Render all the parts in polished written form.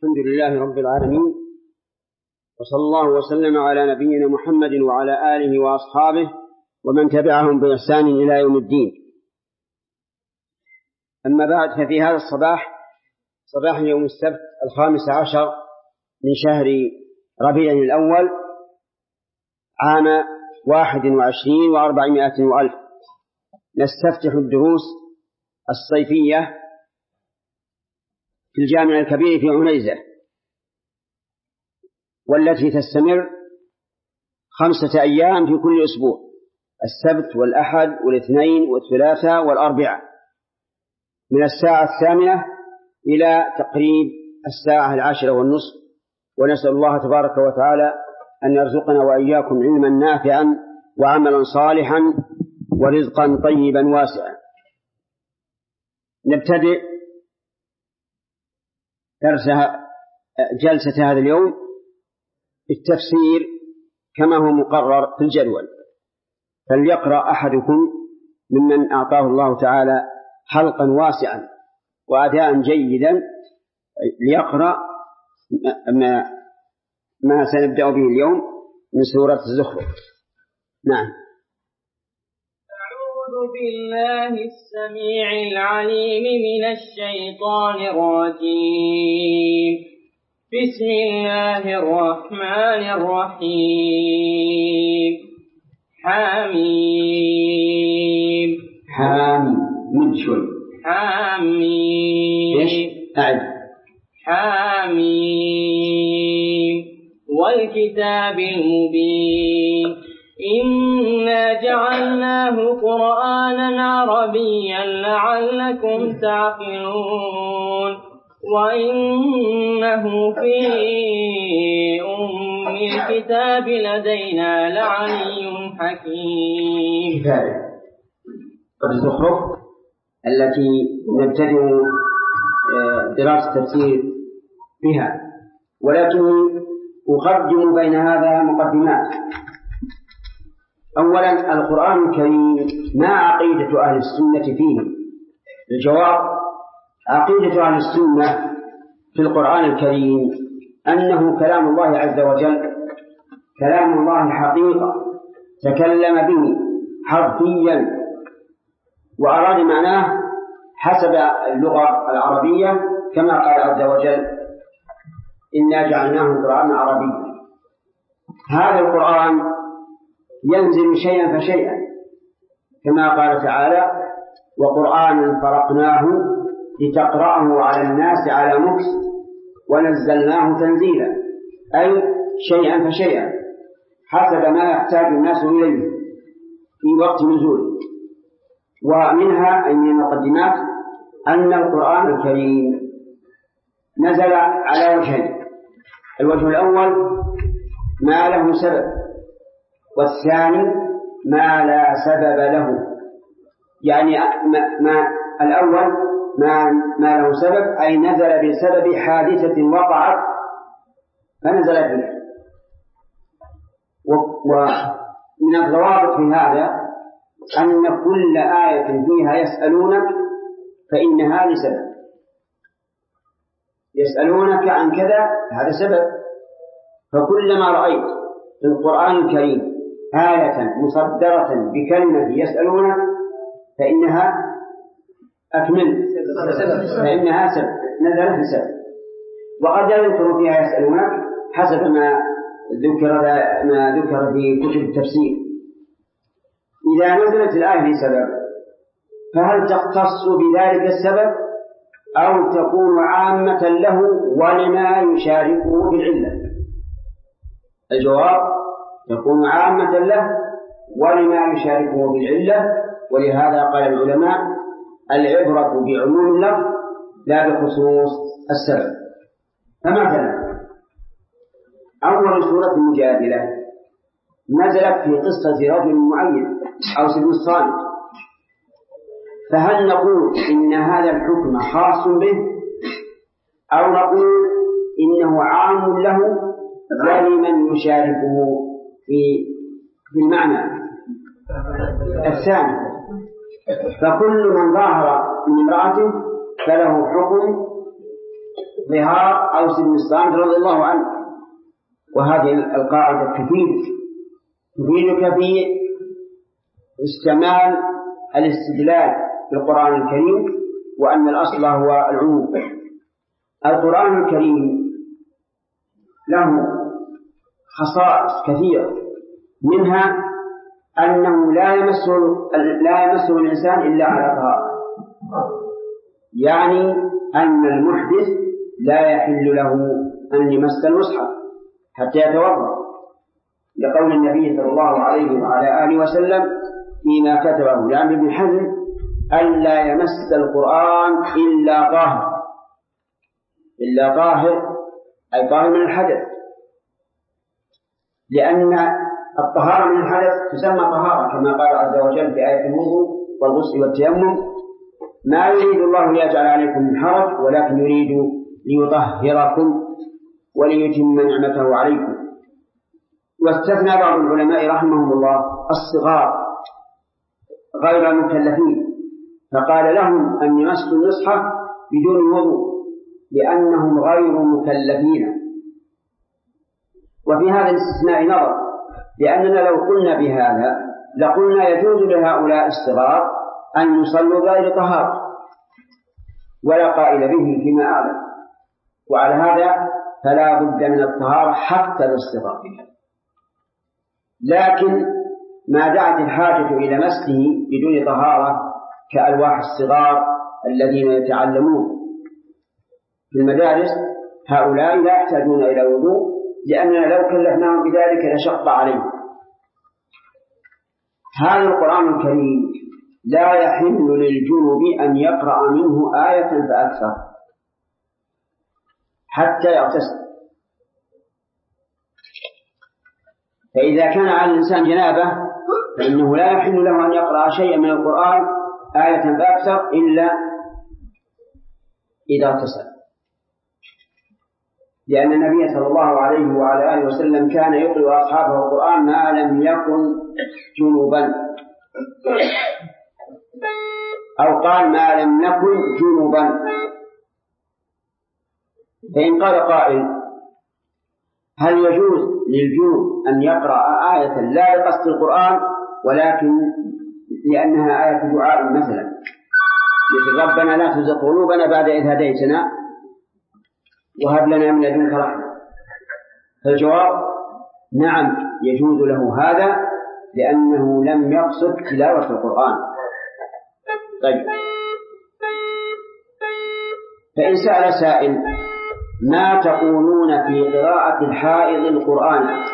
الحمد لله رب العالمين، وصلى الله وسلم على نبينا محمد وعلى آله وأصحابه ومن تبعهم بإحسان إلى يوم الدين. أما بعد، ففي هذا الصباح، صباح يوم السبت 15 من شهر ربيع الأول عام 21 و400 وألف، نستفتح الدروس الصيفية في الجامع الكبير في عنيزة، والتي تستمر 5 أيام في كل أسبوع: السبت والأحد والاثنين والثلاثاء والأربعاء، من الساعة 8 إلى تقريب الساعة 10:30. ونسأل الله تبارك وتعالى أن يرزقنا وإياكم علما نافعا وعملا صالحا ورزقا طيبا واسعا. نبتدئ جلسة هذا اليوم التفسير كما هو مقرر في الجدول، فليقرأ أحدكم ممن أعطاه الله تعالى حلقا واسعا وأداء جيدا ليقرأ ما سنبدأ به اليوم من سورة الزخرف. نعم. أعوذ بالله السميع العليم من الشيطان الرجيم. بسم الله الرحمن الرحيم. حميم. من شوي. حميم. حميم. والكتاب المبين. إنا جعلناه قرآنا عربيا لعلكم تعقلون. وإنه في أم الكتاب لدينا لعلي حكيم. الزخرف التي نبتدئ دراسة التفسير بها، ولكن أقدم بين هذا مقدمات. أولا، القرآن الكريم ما عقيدة أهل السنة فيه؟ الجواب: عقيدة أهل السنة في القرآن الكريم أنه كلام الله عز وجل، كلام الله حقيقة تكلم به حرفيا وأراد معناه حسب اللغة العربية، كما قال عز وجل: إنا جعلناه قرآنا عربيا. هذا القرآن ينزل شيئا فشيئا، كما قال تعالى: وقرآنا فرقناه لتقرأه على الناس على مكث ونزلناه تنزيلا، أي شيئا فشيئا حسب ما يحتاج الناس إليه في وقت نزوله. ومنها أي من المقدمات أن القرآن الكريم نزل على وجهين: الوجه الأول ما له سبب، والثاني ما لا سبب له. يعني الأول ما له سبب، أي نزل بسبب حادثة وقعت فنزل به. ومن الضوابط في هذا أن كل آية فيها يسألونك فإنها لسبب. يسألونك عن كذا، هذا سبب. فكلما رأيت في القرآن الكريم آية مصدرة بكلمة يسألونك فإنها فإنها سبب، نزلت بسبب. وقد يذكر فيها يسألونك حسب ما ذكر في كتب التفسير. إذا نزلت الآية لسبب، فهل تختص بذلك السبب أو تكون عامة له ولما يشاركه بالعلة؟ الجواب: تكون عامة له ولما يشاركه بالعلة. ولهذا قال العلماء: العبرة بعموم اللفظ لا بخصوص السبب. فمثلا أول سورة المجادلة نزلت في قصة رجل معين أو سبيل الصامت، فهل نقول إن هذا الحكم خاص به، أو نقول إنه عام له ولمن يشاركه في المعنى الثاني؟ فكل من ظاهر من امرأته فله حكم ظهار أوس بن الصامت رضي الله عنه. وهذه القاعدة تفيدك في استعمال الاستدلال بالقرآن الكريم، وأن الأصل هو العموم. القرآن الكريم له خصائص كثيرة، منها أنه لا يمسه الإنسان إلا على طهارة، يعني أن المحدث لا يحل له أن يمس المصحف حتى يتوضأ، لقول النبي صلى الله عليه وعلى آله وسلم فيما كتبه لعمرو بن حزم ألا يمس القرآن إلا طاهر أي طاهر من الحدث، لأن الطهارة من الحدث تسمى طهارة كما قال عز وجل في آية الوضوء والغسل والتيمم: ما يريد الله ليجعل عليكم من حرج ولكن يريد ليطهركم وليتم نعمته عليكم. واستثنى بعض العلماء رحمهم الله الصغار غير المكلفين، فقال لهم أن يمسوا المصحف بدون وضوء لأنهم غير مكلفين. وفي هذا الاستثناء نظر، لأننا لو قلنا بهذا لقلنا يجوز لهؤلاء الصغار أن يصلوا غير طهارة ولا قائل به فيما أعلم، وعلى هذا فلا بد من الطهارة حتى للصغار. لكن ما دعت الحاجة إلى مسه بدون طهارة كألواح الصغار الذين يتعلمون في المدارس، هؤلاء لا يحتاجون إلى وضوء، لأننا لو كلفناهم بذلك لشق عليهم. هذا القرآن الكريم لا يحل للجنب أن يقرأ منه آية فأكثر حتى يغتسل. فإذا كان على الإنسان جنابة فإنه لا يحل له أن يقرأ شيئا من القرآن آية فأكثر إلا إذا اغتسل، لأن النبي صلى الله عليه وعلى آله وسلم كان يقرأ أصحابه القرآن ما لم يكن جنوبا، أو قال ما لم نكن جنوبا. فإن قال قائل هل يجوز للجنوب أن يقرأ آية لا لقصد القرآن ولكن لأنها آية دعاء مثلا مثل ربنا لا تزغ قلوبنا بعد إذ هديتنا وهب لنا من لدنك رحمة؟ فالجواب نعم يجوز له هذا لأنه لم يقصد تلاوة القرآن. طيب، فإن سأل سائل ما تقولون في قراءة الحائض القرآن؟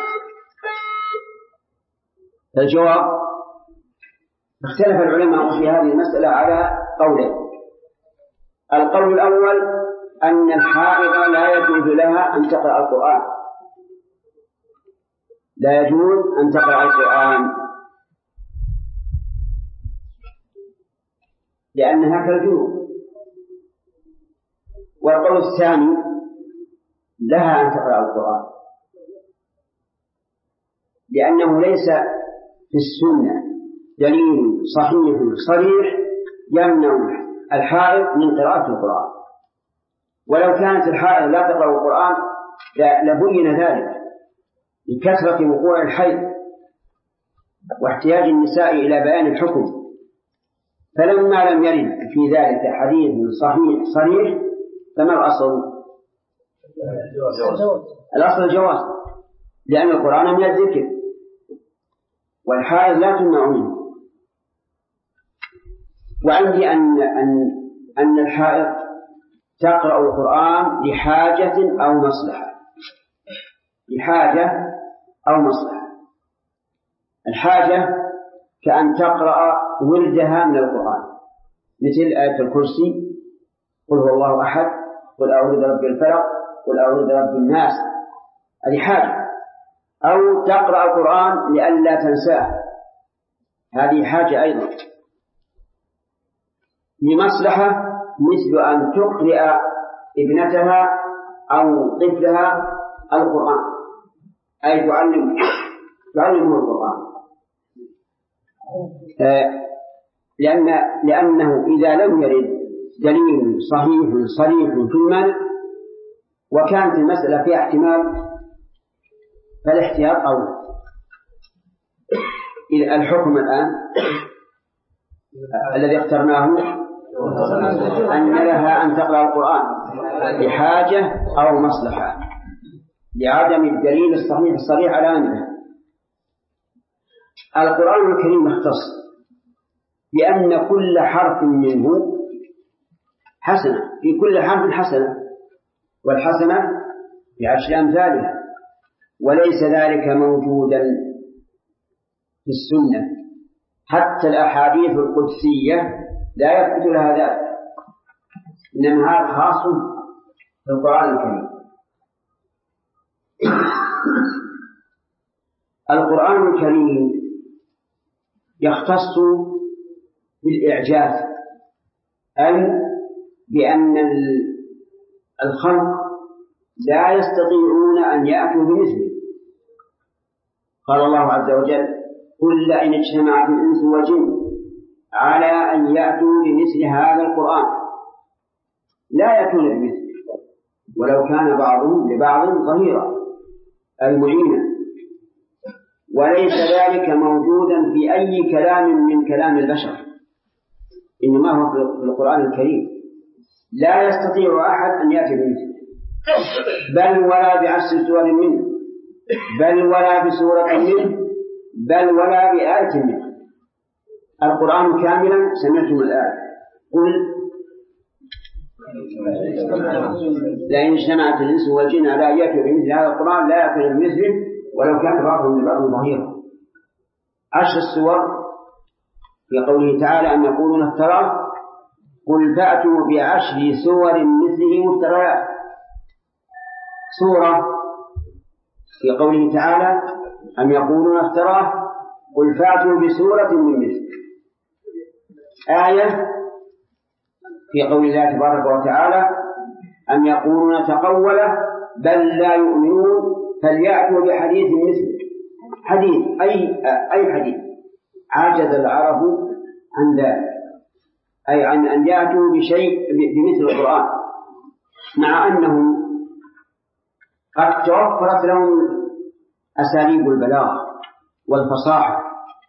فالجواب اختلف العلماء في هذه المسألة على قولين. القول الأول أن الحائض لا يجوز لها أن تقرأ القرآن، لا يجوز أن تقرأ القرآن لأنها كالجنوب. والقول الثاني لها أن تقرأ القرآن لأنه ليس في السنة دليل صحيح صريح يمنع الحائض من قراءة القرآن. ولو كانت الحائض لا تقرأ القرآن لبين ذلك لكثرة وقوع الحيض واحتياج النساء إلى بيان الحكم، فلما لم يرد في ذلك حديث صحيح صريح فما الأصل؟ الأصل الجواز، لأن القرآن من الذكر والحائض لا تمنع منه. وعندي أن الحائض تقرأ القرآن لحاجة أو مصلحة، لحاجة أو مصلحة. الحاجة كأن تقرأ وردها من القرآن مثل آية الكرسي، قل هو الله أحد، قل أعوذ برب الفلق، قل أعوذ برب الناس، هذه حاجة. أو تقرأ القرآن لئلا تنساه، هذه حاجة أيضا. لمصلحة مثل أن تقرأ ابنتها أو طفلها القرآن، أي تعلمه القرآن، لأنه إذا لم يرد دليل صحيح صريح في المنع وكانت المسألة فيها احتمال فالاحتياط أولى. إذا الحكم الآن الذي اخترناه أن لها أن تقرأ القرآن لحاجة أو مصلحة لعدم الدليل الصريح على أنها. القرآن الكريم يختص بأن كل حرف منه حسنة، في كل حرف حسنة، والحسنة بعشر أمثالها، وليس ذلك موجودا في السنة. حتى الأحاديث القدسية لا يثبت لها ذلك، إنما هذا خاص بالقرآن الكريم. القرآن الكريم يختص بالإعجاز، أي بأن الخلق لا يستطيعون أن يأتوا بمثله. قال الله عز وجل: قل لئن اجتمعت الإنس والجن على أن يأتوا بمثل هذا القرآن لا يأتون بمثله ولو كان بعضهم لبعض ظهيرا أي معينا. وليس ذلك موجودا في أي كلام من كلام البشر، إنما هو في القرآن الكريم. لا يستطيع أحد أن يأتي بمثله، بل ولا بعشر سور منه، بل ولا بسورة منه، بل ولا بآية منه. القرآن كاملا سمعتم الآية: قل لئن اجتمعت الإنس والجن على أن يأتوا بمثل هذا القرآن لا يأتون بمثله ولو كان بعضهم لبعض ظهيرا. 10 السور في قوله تعالى أن يقولون افتراه: قل فأتوا ب10 سور مثله مفتريات. سورة في قوله تعالى أن يقولون افتراه: قل فأتوا بسورة من مثله. آية في قول الله تبارك وتعالى أن يقولون تقوله بل لا يؤمنون فليأتوا بحديث مثله. حديث أي حديث؟ عجز العرب عن ذلك، أي عن أن يأتوا بشيء بمثل القرآن، مع أنهم قد توفرت لهم أساليب البلاغة والفصاحة،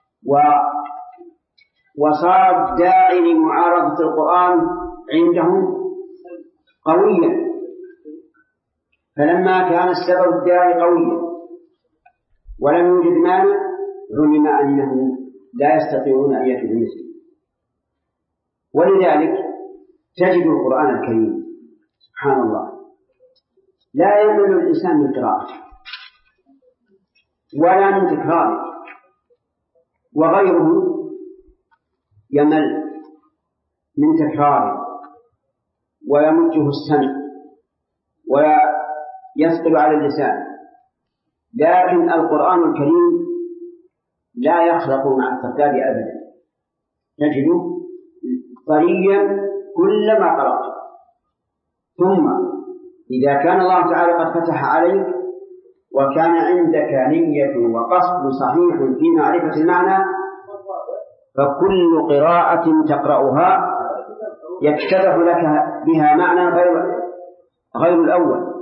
وصار الداعي لمعارضة القرآن عندهم قويا. فلما كان السبب الداعي قويا ولم يوجد مانع علم أنهم لا يستطيعون أن يأتوا بمثله. ولذلك تجد القرآن الكريم سبحان الله لا يمل الإنسان من قراءته ولا من تكراره، وغيره يمل من تكراره ويمته السمع ويثقل على اللسان. لكن القرآن الكريم لا يخلق مع التكرار أبدا، تجده طريا كلما قرأت. ثم إذا كان الله تعالى قد فتح عليك وكان عندك نية وقصد صحيح في معرفة المعنى، فكل قراءة تقرأها يتضح لك بها معنى غير الأول.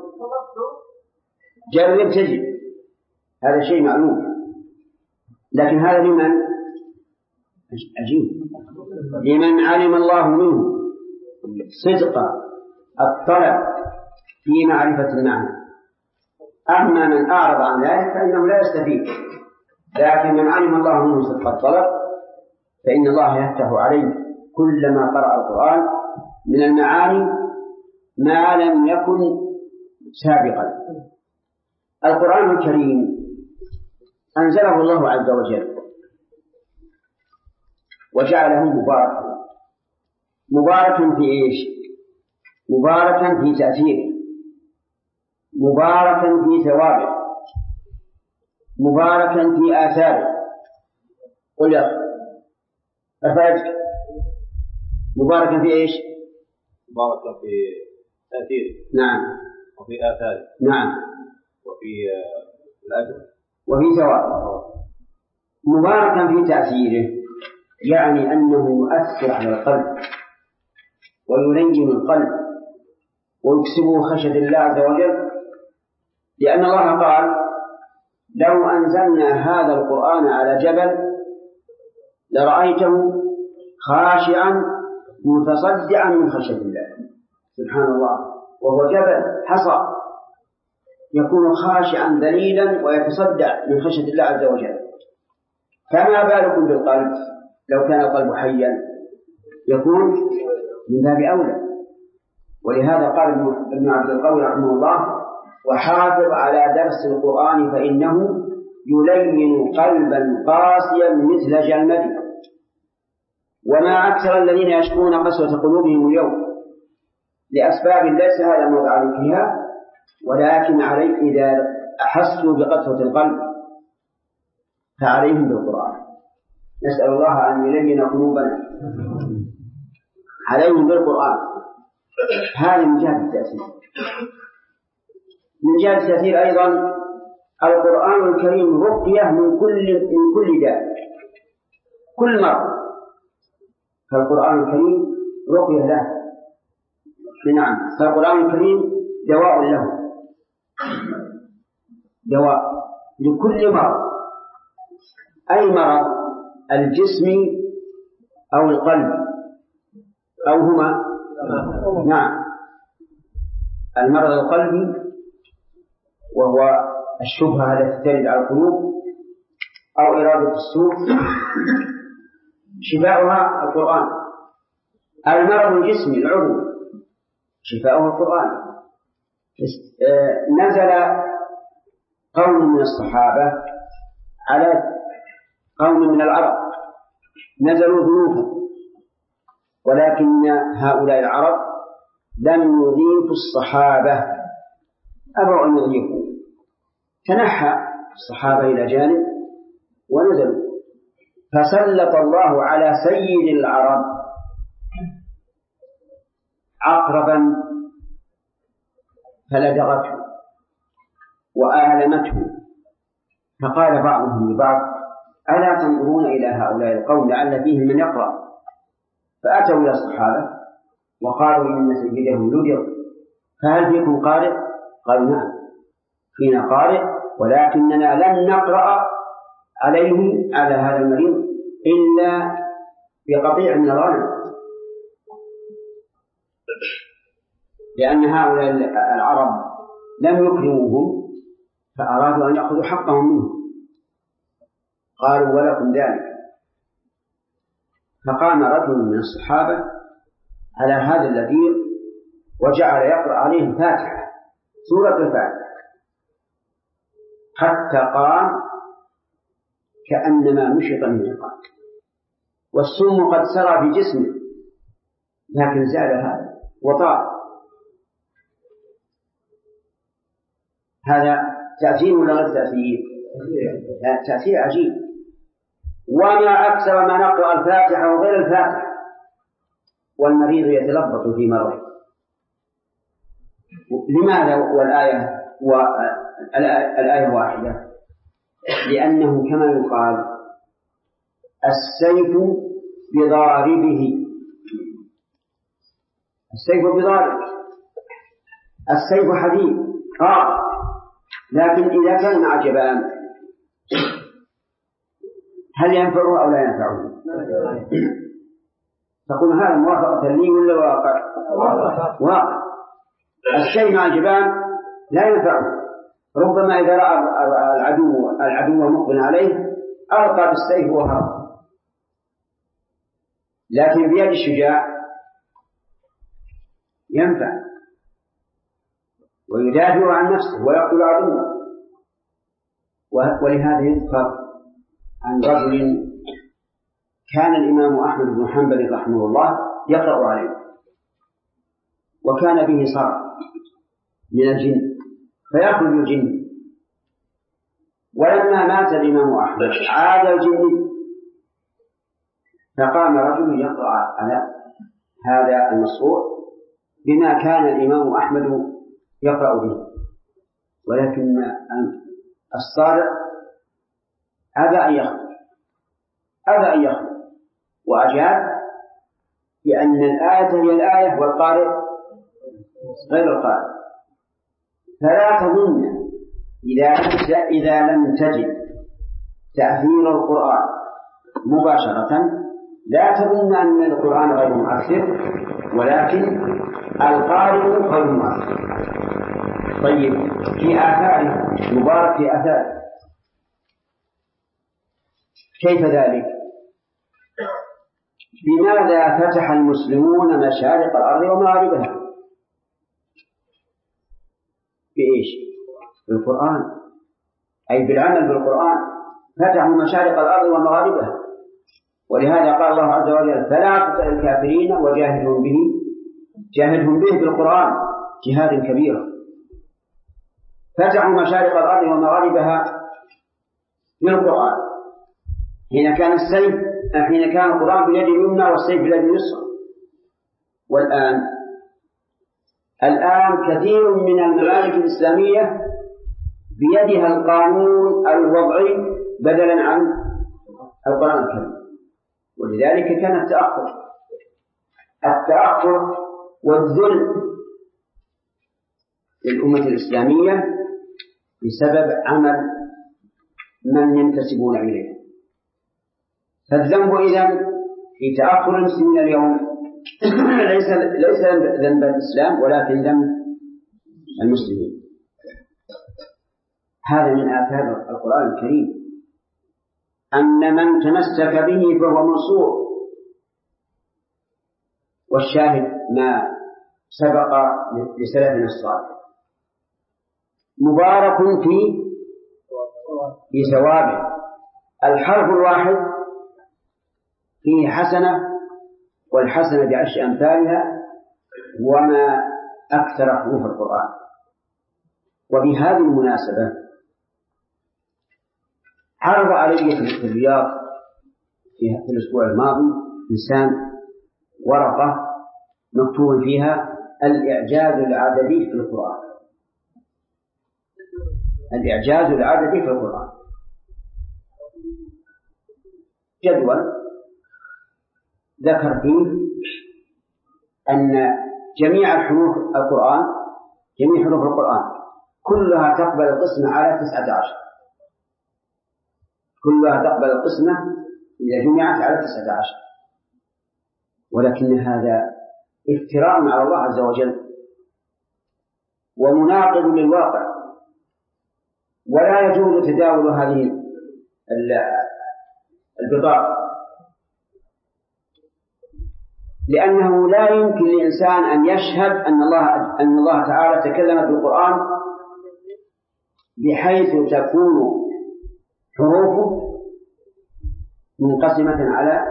جرب تجد هذا شيء معلوم. لكن هذا لمن؟ عجيب، لمن علم الله منه صدق الطلب في معرفة المعنى. أما من أعرض عن ذلك فإنه لا يستفيد. لكن من علم الله منه صدق الطلب فإن الله يفتح عليه كلما قرأ القرآن من المعاني ما لم يكن سابقا. القرآن الكريم أنزله الله عز وجل وجعله مباركا. مباركا في إيش؟ مباركا في تأثيره، مباركا في ثوابه، مباركا في آثاره. قل يا أفاجك مباركا في إيش؟ مباركا في تأثيره، نعم، وفي آثاره، نعم، وفي الأجر، وفي ثوابه. مباركا في تأثيره يعني أنه يؤثر على القلب ويلين القلب ويكسبوا خشية الله عز وجل، لأن الله قال: لو أنزلنا هذا القرآن على جبل لرأيته خاشعا متصدعا من خشية الله. سبحان الله، وهو جبل حصى يكون خاشعا ذليلا ويتصدع من خشية الله عز وجل، فما بالكم بالقلب؟ لو كان القلب حيا يكون من باب أولى. ولهذا قال ابن عبد القوي رحمه الله: وحافظ على درس القرآن فإنه يلين قلبا قاسيا مثل جلمد. وما أكثر الذين يشكون قسوة قلوبهم اليوم لأسباب ليس هذا موضع ذكرها، ولكن عليك إذا أحسوا بقسوة القلب فعليهم بالقرآن. نسأل الله أن يلين قلوبنا، عليهم بالقرآن. هذا من جهة التأثير. من جهة التأثير أيضا القرآن الكريم رقية من كل داء، كل مرض، فالقرآن الكريم رقية له. نعم، فالقرآن الكريم دواء له، دواء لكل مرض. أي مرض؟ الجسم أو القلب أو هما؟ نعم، المرض القلبي وهو الشبهة التي ترد على القلوب أو إرادة السوء، شفاؤها القرآن. المرض الجسمي العضو شفاؤه القرآن. نزل قوم من الصحابة على قوم من العرب، نزلوا ضيوفا، ولكن هؤلاء العرب لم يضيفوا الصحابة، أبوا أن يضيفوا، تنحى الصحابة إلى جانب ونزلوا، فسلط الله على سيد العرب عقربا فلدغته وآلمته، فقال بعضهم لبعض: ألا تنظرون إلى هؤلاء القوم لعل فيهم من يقرأ؟ فأتوا إلى الصحابة وقالوا: إن سيدهم لدغ، فهل فيكم قارئ؟ قالوا: نعم فينا قارئ، ولكننا لن نقرأ عليه على هذا المريض إلا بقطيع من الغنم، لأن هؤلاء العرب لم يكرموهم فأرادوا أن يأخذوا حقهم منهم. قالوا: ولكم ذلك. فقام رجل من الصحابة على هذا اللذيذ وجعل يقرأ عليهم فاتحة، سورة الفاتحة، حتى قام كأنما نشط من القلب، والسم قد سرى في جسمه، لكن زال هذا وطار. هذا تأثير ولا غير تأثير؟ تأثير عجيب. وما أكثر ما نقرأ الفاتحة وغير الفاتحة والمريض يتلبط في مرضه. لماذا والآية واحدة؟ لأنه كما يقال: السيف بضاربه، السيف بضاربه، السيف حديد لكن إذا كان مع جبان هل ينفعه أو لا ينفعه؟ تقول هذا موافقة لي ولا واقع؟ واقع. الشيء مع الجبان لا ينفعه، ربما إذا رأى العدو مقبل عليه ألقى بالسيف وهرب، لكن بيد الشجاع ينفع ويدافع عن نفسه ويقتل عدوه. ولهذا يذكر عن رجل كان الإمام أحمد بن حنبل رحمه الله يقرأ عليه، وكان به صرع من الجن فيأخذ الجن، ولما مات الإمام أحمد عاد الجن، فقام رجل يقرأ على هذا المصروع بما كان الإمام أحمد يقرأ به، ولكن الصارع أبى أن يخرج وأجاب بأن الآية هي الآية والقارئ غير القارئ. فلا تظن إذا لم تجد تأثير القرآن مباشرة لا تظن أن القرآن غير مؤثر، ولكن القارئ غير مؤثر. طيب في آثاره مبارك في آثاره، كيف ذلك؟ بماذا فتح المسلمون مشارق الأرض ومغاربها؟ بإيش؟ بالقرآن، أي بالعمل بالقرآن. فتحوا مشارق الأرض ومغاربها، ولهذا قال الله عز وجل: فلا تطع الكافرين وجاهدهم به بالقرآن جهاد كبيرا. فتحوا مشارق الأرض ومغاربها بالقرآن. حين كان القرآن بيد اليمنى والسيف بيد اليسرى. الآن كثير من الممالك الإسلامية بيدها القانون الوضعي بدلا عن القرآن الكريم، ولذلك كان التأخر والذل للأمة الإسلامية بسبب عمل من ينتسبون إليه. فالذنب إذن في تأخر المسلمين اليوم ليس ذنب الإسلام ولكن ذنب المسلمين. هذا من آثار القرآن الكريم، أن من تمسك به فهو منصور. والشاهد ما سبق لسلفنا الصالح مبارك في ثوابه. الحرف الواحد فيه حسنة، والحسنة بعشر أمثالها، وما أكثر حروف القرآن. وبهذه المناسبة عرض علي في الرياض في الأسبوع الماضي إنسان ورقة مكتوب فيها الإعجاز العددي في القرآن. الإعجاز العددي في القرآن جدول ذكر فيه أن جميع حروف القرآن كلها تقبل القسمة على 19. كلها تقبل القسمة إذا جمعت على 19، ولكن هذا افتراء على الله عز وجل ومناقض للواقع، ولا يجوز تداول هذه البضاعة، لأنه لا يمكن لإنسان أن يشهد أن الله تعالى تكلم بالقرآن بحيث تكون حروفه منقسمة على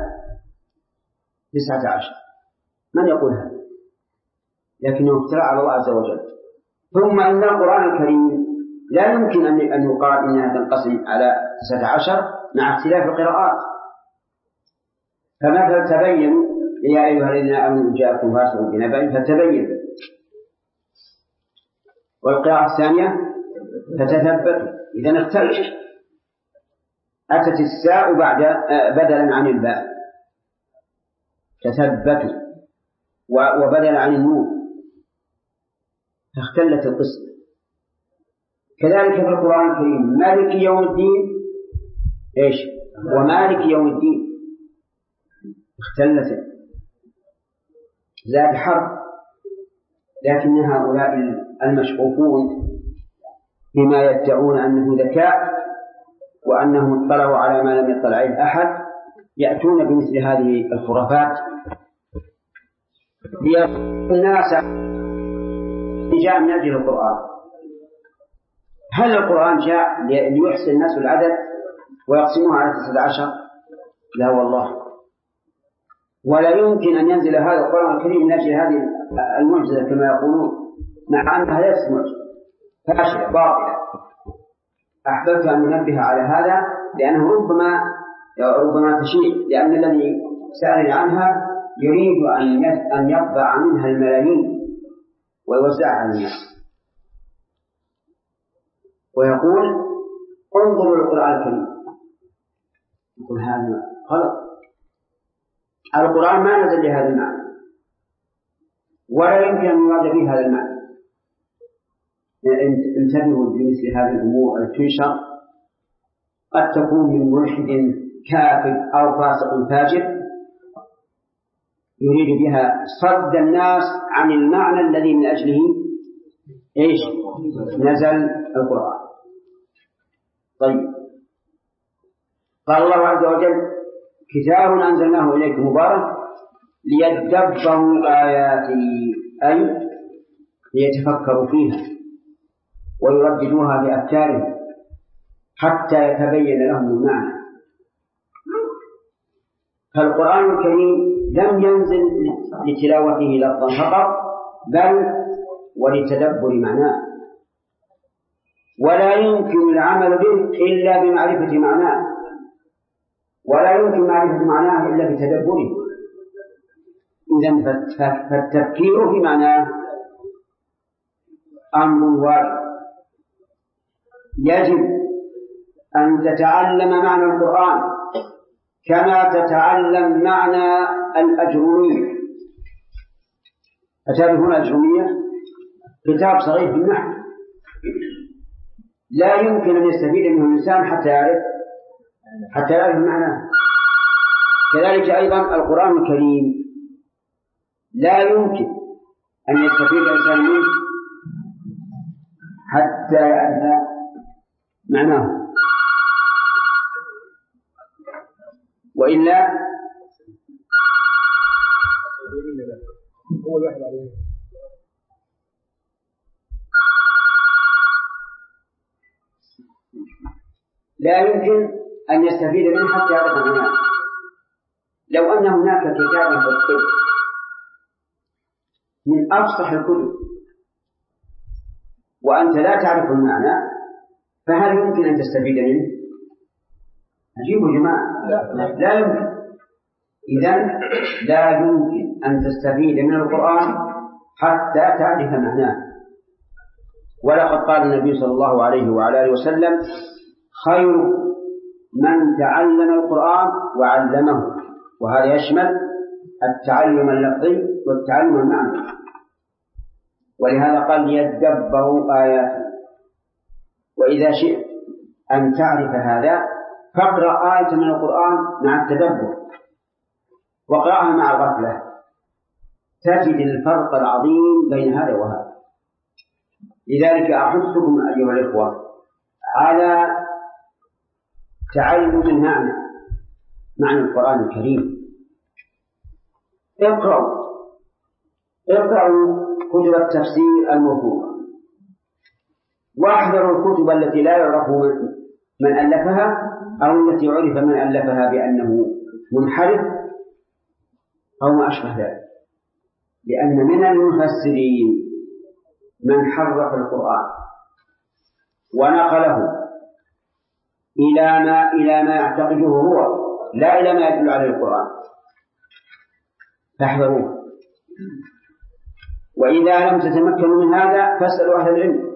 19. من يقول هذا؟ لكنه افتراء على الله عز وجل. ثم إن القرآن الكريم لا يمكن أن يقال إنها تنقسم على 19 مع اختلاف القراءات. فمثلا تبين يا أيها الذين آمنوا جاءكم فاسق بنبأ فتبين، والقراءة الثانية فتثبت. إذن اختلف، أتت الساء بدلا عن الباء تثبت، وبدلا عن النون، فاختلت القسم. كذلك في القرآن الكريم مالك يوم الدين ومالك يوم الدين اختلت، زاد حرف. لكن هؤلاء المشغوفون بما يدعون أنه ذكاء وأنهم اطلعوا على ما لم يطلع عليه أحد يأتون بمثل هذه الخرافات ليقول الناس جاء من أجل القرآن. هل القرآن جاء ليحسن الناس العدد ويقسموها على 19؟ لا والله، ولا يمكن أن ينزل هذا القرآن الكريم من أجل هذه المعجزة كما يقولون، مع أنها ليست معجزة، فاشلة باطلة. أحببت أن أنبه على هذا لأنه ربما تشيع، لأن الذي سأل عنها يريد أن يطبع منها الملايين ويوزعها على الناس، ويقول انظروا للقرآن الكريم. يقول هذا غلط، القرآن ما نزل لهذا المعنى، ولا يمكن أن يراد به هذا المعنى. انتبهوا بمثل هذه الأمور التي تنشر، قد تكون من ملحد كافر أو فاسق فاجر يريد بها صد الناس عن المعنى الذي من أجله نزل القرآن. طيب، قال الله عز وجل: كتاب أنزلناه إليك مبارك ليدبروا آياته، أي ليتفكروا فيها ويرددوها بأفكارهم حتى يتبين لهم المعنى. فالقرآن الكريم لم ينزل لتلاوته لفظا فقط، بل ولتدبر معناه، ولا يمكن العمل به إلا بمعرفة معناه، ولا يمكن معرفة معناه إلا بتدبره. إذن فالتفكير في معناه أمر واجب. يجب أن تتعلم معنى القرآن كما تتعلم معنى الأجرومية. أتعرفون الأجرومية؟ كتاب صغير في النحو لا يمكن أن يستفيد منه الإنسان حتى يعرف معناه. كذلك أيضا القرآن الكريم لا يمكن أن يستفيد الإنسان منه حتى يعرف معناه، وإلا لا يمكن أن يستفيد منه حتى يعرف معناه. لو أن هناك كتابا في الطب من أفصح الكتب وأنت لا تعرف المعنى، فهل يمكن أن تستفيد منه؟ أجيبوا يا جماعة، لا يمكن. إذن لا يمكن أن تستفيد من القرآن حتى تعرف معناه. ولقد قال النبي صلى الله عليه وعلى آله وسلم: خير من تعلم القرآن وعلمه. وهذا يشمل التعلم اللفظي والتعلم المعنوي. ولهذا قال: ليدبروا آياته. وإذا شئت أن تعرف هذا فاقرأ آية من القرآن مع التدبر وقرأها مع الغفلة، تجد الفرق العظيم بين هذا وهذا. لذلك أحثكم أيها الإخوة على تعلم معنى القرآن الكريم. اقرأوا كتب التفسير الموثوقة، واحذروا الكتب التي لا يعرف من ألفها أو التي عرف من ألفها بأنه منحرف أو ما أشبه ذلك، لأن من المفسرين من حرف القرآن ونقله إلى ما يعتقده هو، لا إلى ما يدل عليه القرآن، فاحذروه. وإذا لم تتمكنوا من هذا فاسألوا أهل العلم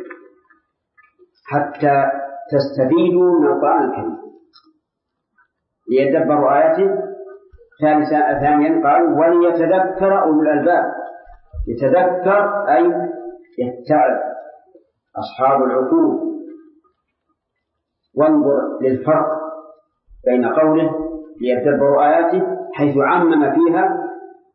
حتى تستفيدوا من القرآن الكريم ليدبروا آياته. ثانيا قال: وليتذكر أولو الألباب. يتذكر أي يتعظ أصحاب العقول. وانظر للفرق بين قوله ليتدبروا آياته حيث عمم فيها،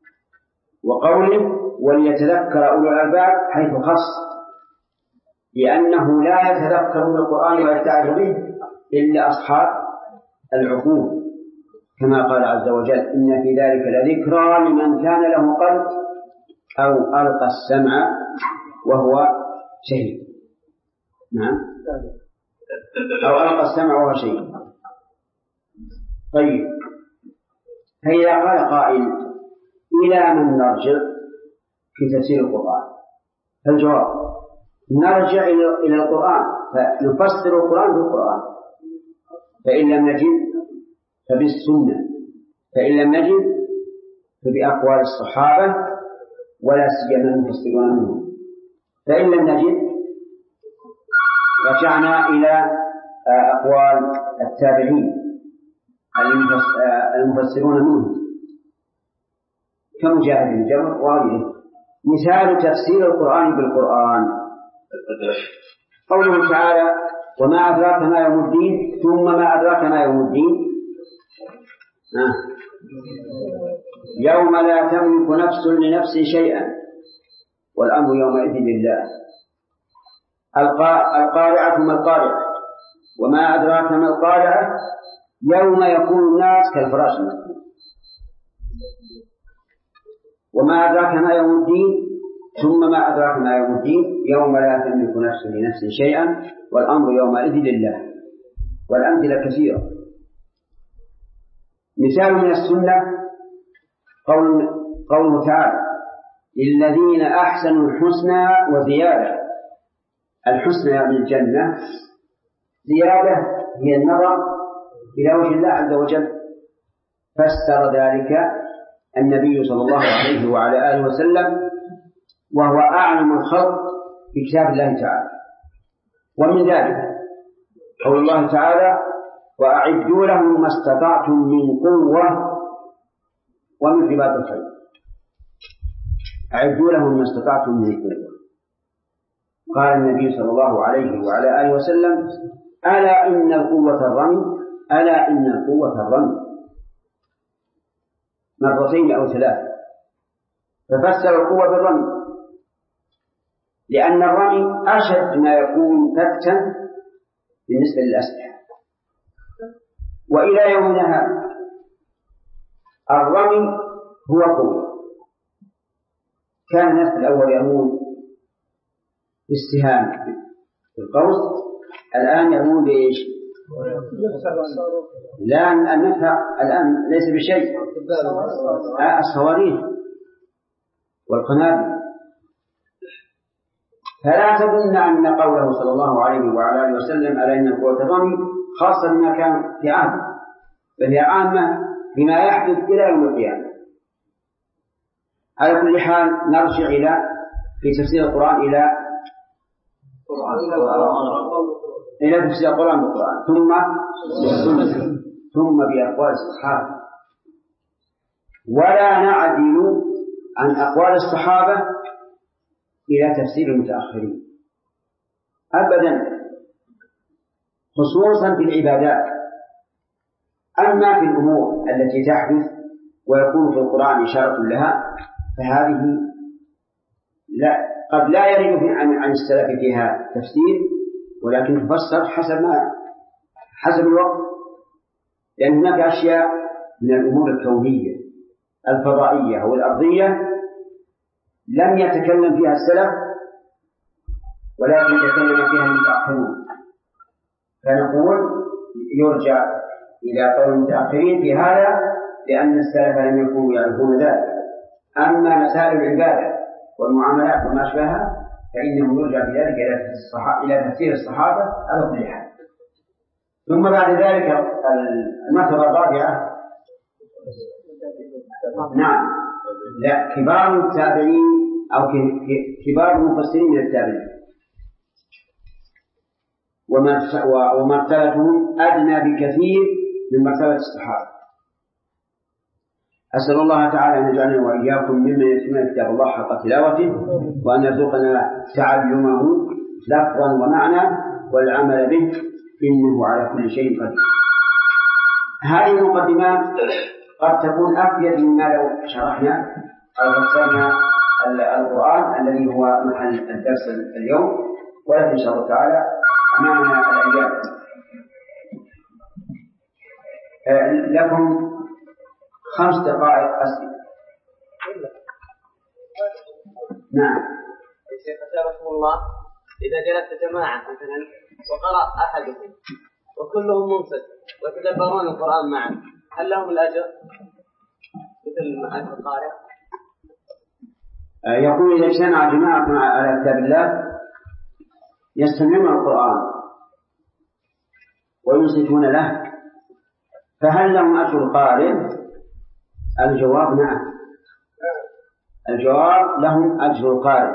وقوله وليتذكر أولو الألباب حيث خص، لأنه لا يتذكر بالقرآن ويتعظ به إلا أصحاب العقول، كما قال عز وجل: إن في ذلك لذكرى لمن كان له قلب أو ألقى السمع وهو شهيد. نعم، أو ألقى السمع وهو شهيد. طيب، فإذا قال قائل: إلى من نرجع في تفسير القرآن؟ الجواب: نرجع إلى القرآن فنفسر القرآن بالقرآن، فإن لم نجد فبالسنة، فإن لم نجد فبأقوال الصحابة ولا سيما المفسرون منهم، فإن لم نجد رجعنا إلى أقوال التابعين المفسرون منهم كمجاهد بن جبر وغيره مثال تفسير القرآن بالقرآن قوله تعالى وما أدراك ما يوم الدين ثم ما أدراك ما يوم الدين يوم لا تملك نفس لنفس شيئا والأمر يومئذ لله. القارعة ما القارعة وما أدراك ما القارعة يوم يكون الناس كالفراش المبثوث. وما أدراك ما يوم الدين ثم ما أدراك ما يوم الدين يوم لا تملك نفس لنفس شيئا والأمر يومئذ لله. والأمثلة كثيرة. مثال من السنة قوله تعالى للذين أحسنوا الحسنى وزيادة. الحسنى يعني الجنة، زيادة هي النظر إلى وجه الله عز وجل. فسر ذلك النبي صلى الله عليه وعلى آله وسلم وهو أعلم الخلق في كتاب الله تعالى. ومن ذلك قول الله تعالى وأعدوا لهم ما استطعتم من قوة ومن رباط الخيل. أعدوا لهم ما استطعتم من قوة. قال النبي صلى الله عليه وعلى آله وسلم ألا إن القوة الرمي ألا إن القوة الرمي مرتين أو ثلاث. ففسر القوة بالرمي لأن الرمي أشد ما يكون فتكا بالنسبة للأسلحة. وإلى يومنا هذا الرمي هو قوة. كان الناس الأول يرمون بالسهام بالقوس، الآن يرمون بإيش؟ لا النفع الآن ليس بشيء. الصواريخ والقنابل. فلا تظن أن قوله صلى الله عليه وعلى آله وسلم ألا إن القوة الرمي خاصة بما كان في عهده، بل هي عامة بما يحدث إلى يوم القيامة. على كل حال نرجع في تفسير القرآن إلى تفسير القرآن بالقرآن ثم بأقوال الصحابة. ولا نعدل عن أقوال الصحابة إلى تفسير المتأخرين أبدا، خصوصا في العبادات. أما في الأمور التي تحدث ويكون في القرآن إشارة لها فهذه قد لا يرد عن السلف فيها تفسير، ولكن تفسر حسب الوقت. لأن هناك أشياء من الأمور الكونية الفضائية أو الأرضية لم يتكلم فيها السلف ولكن يتكلم فيها المتأخرون، فنقول يرجع إلى قول المتأخرين في هذا لأن السلف لم يكونوا يعرفون ذلك. أما مسائل العبادة والمعاملات وما أشبهها فإنه يرجع في ذلك إلى تفسير الصحابة على كل حال. ثم بعد ذلك المرتبة الرابعة نعم لا كبار التابعين أو كبار المفسرين من التابعين ومرتبتهم أدنى بكثير من مرتبة الصحابة. أسأل الله تعالى أن يجعلنا وإياكم ممن يتمنى كتاب الله حق تلاوته، وأن يرزقنا تعلمه لفظا ومعنى والعمل به إنه على كل شيء قدير. هذه المقدمات قد تكون أفيد مما لو شرحنا أو فسرنا القرآن الذي هو محل الدرس اليوم، ولكن إن شاء الله تعالى أمامنا الأيام. لكم 5 دقائق أسئلة. نعم. الشيخ أثابكم الله، إذا جلست جماعة مثلا وقرأ أحدكم وكلهم منصت وتدبرون القرآن معا هل لهم الأجر مثل أجر القارئ؟ يقول إذا اجتمع جماعة على كتاب الله يستمعون القرآن وينصتون له فهل لهم أجر القارئ؟ الجواب نعم، الجواب لهم أجر القارئ.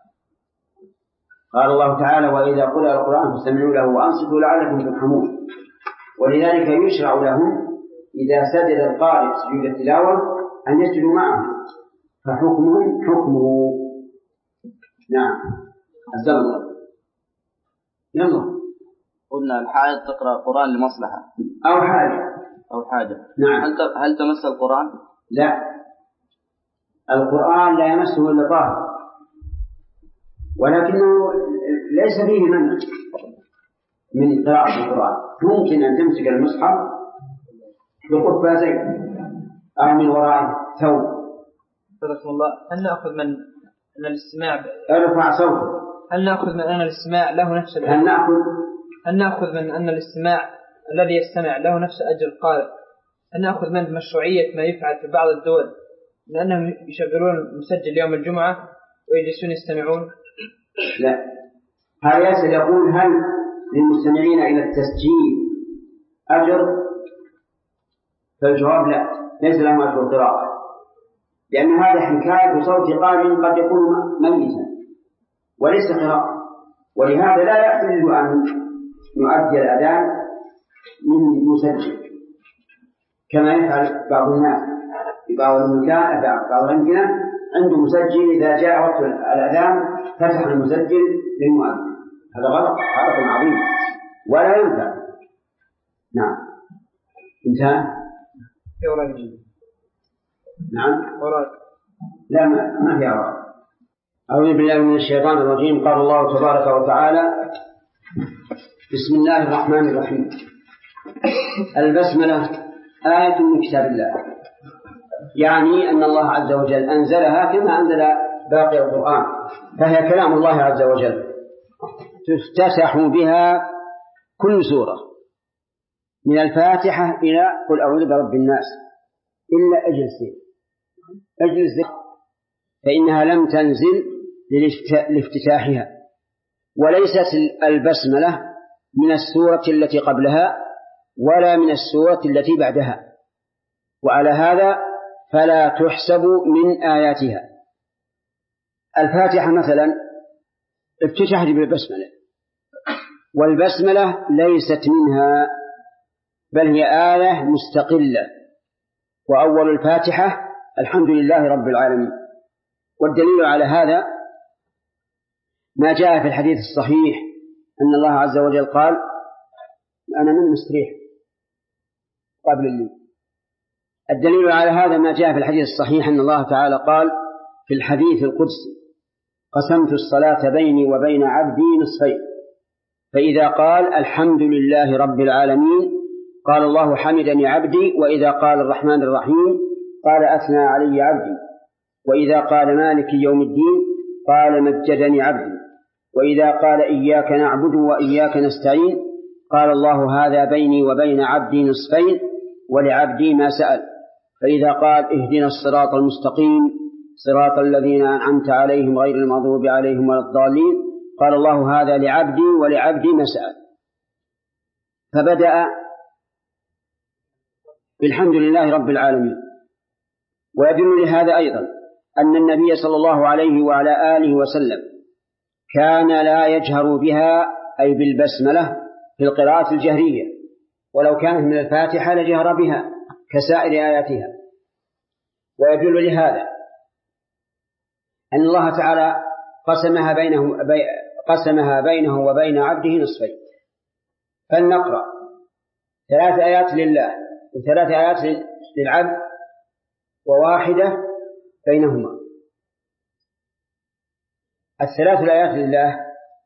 قال الله تعالى وإذا قرأ القرآن فاستمعوا له وأنصتوا لعلكم ترحمون. ولذلك يشرع لهم إذا سجد القارئ سجود التلاوة أن يسجدوا معه، فحكمهم حكمه نعم. عبد الله يلا. قلنا الحائض تقرأ القرآن لمصلحة أو حاجة. نعم. هل تمس القرآن؟ لا، القرآن لا يمسه إلا طاهر، ولكنه ليس فيه منع من قراءة القرآن. ممكن أن تمسك المصحف بقفازين أو من وراء ثوب. رحمه الله، هل نأخذ من الاستماع ارفع صوتك. هل نأخذ من أن الاستماع له نفس الأجر؟ هل نأخذ من أن الاستماع الذي يستمع له نفس أجر القارئ؟ هل نأخذ من مشروعية ما يفعل في بعض الدول من أنهم يشغلون مسجل يوم الجمعة ويجلسون يستمعون؟ لا، هذا يسأل يقول هل للمستمعين إلى التسجيل أجر؟ فالجواب لا، ليس لهم أجر القراءة، لأن هذا حكاية صوت قارئ قد يكون ميتا وليس قراءة، ولهذا لا يحل أن نؤدي الأذان من مسجل كما يفعل بعض الناس في بعض المكان، بعض الأمكنة عنده مسجل إذا جاء وقت الأذان فتح المسجل للمؤذن. هذا غلط عظيم ولا ينفع. نعم. انتهى. نعم. لا، ما في أوراد. أعوذ بالله من الشيطان الرجيم. قال الله تبارك وتعالى: بسم الله الرحمن الرحيم. البسملة آية من كتاب الله، يعني أن الله عز وجل أنزلها كما أنزل باقي القرآن، فهي كلام الله عز وجل تفتتح بها كل سورة من الفاتحة إلى قل أعوذ برب الناس، إلا أجلس فإنها لم تنزل لافتتاحها، وليست البسملة من السورة التي قبلها ولا من السورة التي بعدها، وعلى هذا فلا تحسب من آياتها. الفاتحة مثلا افتتحت بالبسملة، والبسملة ليست منها بل هي آية مستقلة، وأول الفاتحة الحمد لله رب العالمين. والدليل على هذا ما جاء في الحديث الصحيح أن الله عز وجل قال: أنا من مستريح قبل الليل. الدليل على هذا ما جاء في الحديث الصحيح أن الله تعالى قال في الحديث القدسي: قسمت الصلاة بيني وبين عبدي نصفين، فإذا قال الحمد لله رب العالمين قال الله حمدني عبدي، وإذا قال الرحمن الرحيم قال أثنى علي عبدي، وإذا قال مالك يوم الدين قال مجدني عبدي، وإذا قال إياك نعبد وإياك نستعين قال الله هذا بيني وبين عبدي نصفين ولعبدي ما سأل، فإذا قال اهدنا الصراط المستقيم صراط الذين أنعمت عليهم غير المغضوب عليهم ولا الضالين قال الله هذا لعبدي ولعبدي ما سأل. فبدأ بالحمد لله رب العالمين. ويدل لهذا أيضا أن النبي صلى الله عليه وعلى آله وسلم كان لا يجهر بها أي بالبسملة في القراءة الجهرية، ولو كانت من الفاتحة لجهر بها كسائر آياتها. ويدل لهذا أن الله تعالى قسمها بينه وبين عبده نصفين. فلنقرأ 3 آيات لله و3 آيات للعبد وواحدة بينهما. 3 الآيات لله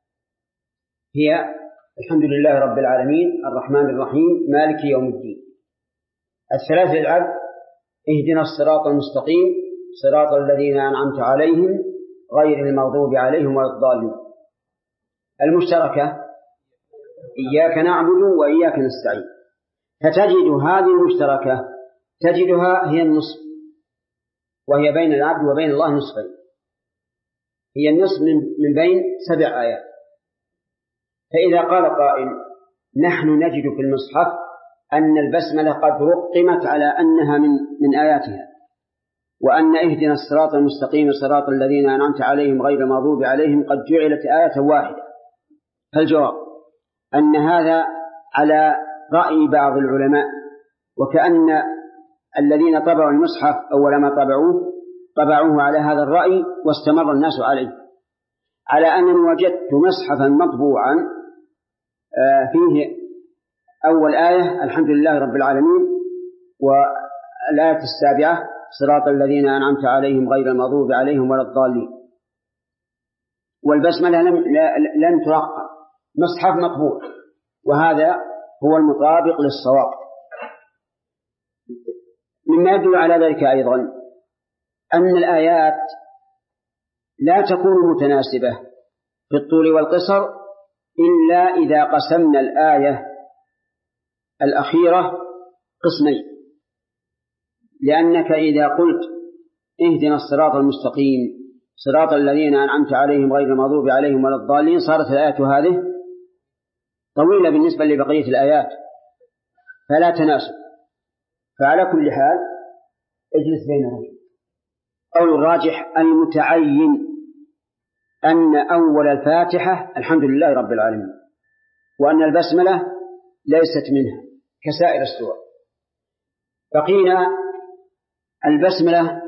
هي الحمد لله رب العالمين الرحمن الرحيم مالك يوم الدين. 3 للعبد اهدنا الصراط المستقيم صراط الذين أنعمت عليهم غير المغضوب عليهم ولا الضالين. المشتركة إياك نعبد وإياك نستعين. فتجد هذه المشتركة تجدها هي النصف، وهي بين العبد وبين الله نصفين، هي النصف من بين 7 آيات. فإذا قال قائل نحن نجد في المصحف أن البسملة قد رقمت على أنها من آياتها، وأن اهدنا الصراط المستقيم صراط الذين أنعمت عليهم غير المغضوب عليهم قد جعلت آية واحدة، فالجواب أن هذا على رأي بعض العلماء، وكأن الذين طبعوا المصحف أول ما طبعوه على هذا الرأي واستمر الناس عليه. على أنني وجدت مصحفا مطبوعا فيه أول آية الحمد لله رب العالمين، والآية 7 صراط الذين أنعمت عليهم غير المغضوب عليهم ولا الضالين، والبسملة لم ترقى، مصحف مطبوع، وهذا هو المطابق للصواب. مما يدل على ذلك أيضا أن الآيات لا تكون متناسبة في الطول والقصر إلا إذا قسمنا الآية الأخيرة قسمين، لأنك إذا قلت اهدنا الصراط المستقيم صراط الذين أنعمت عليهم غير المغضوب عليهم ولا الضالين، صارت الآية هذه طويلة بالنسبة لبقية الآيات فلا تناسب. فعلى كل حال اجلس بينهم. قول الراجح المتعين أن أول الفاتحة الحمد لله رب العالمين، وأن البسملة ليست منها كسائر السور. بقينا البسملة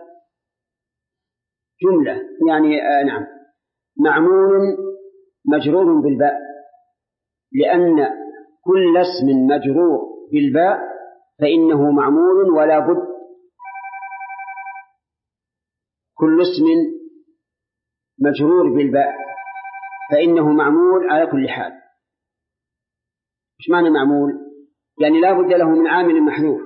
جملة، يعني نعم معمول مجرور بالباء، لأن كل اسم مجرور بالباء فإنه معمول ولا بد، كل اسم مجرور بالباء فإنه معمول على كل حال. إيش معنى معمول؟ يعني لا بد له من عامل محذوف،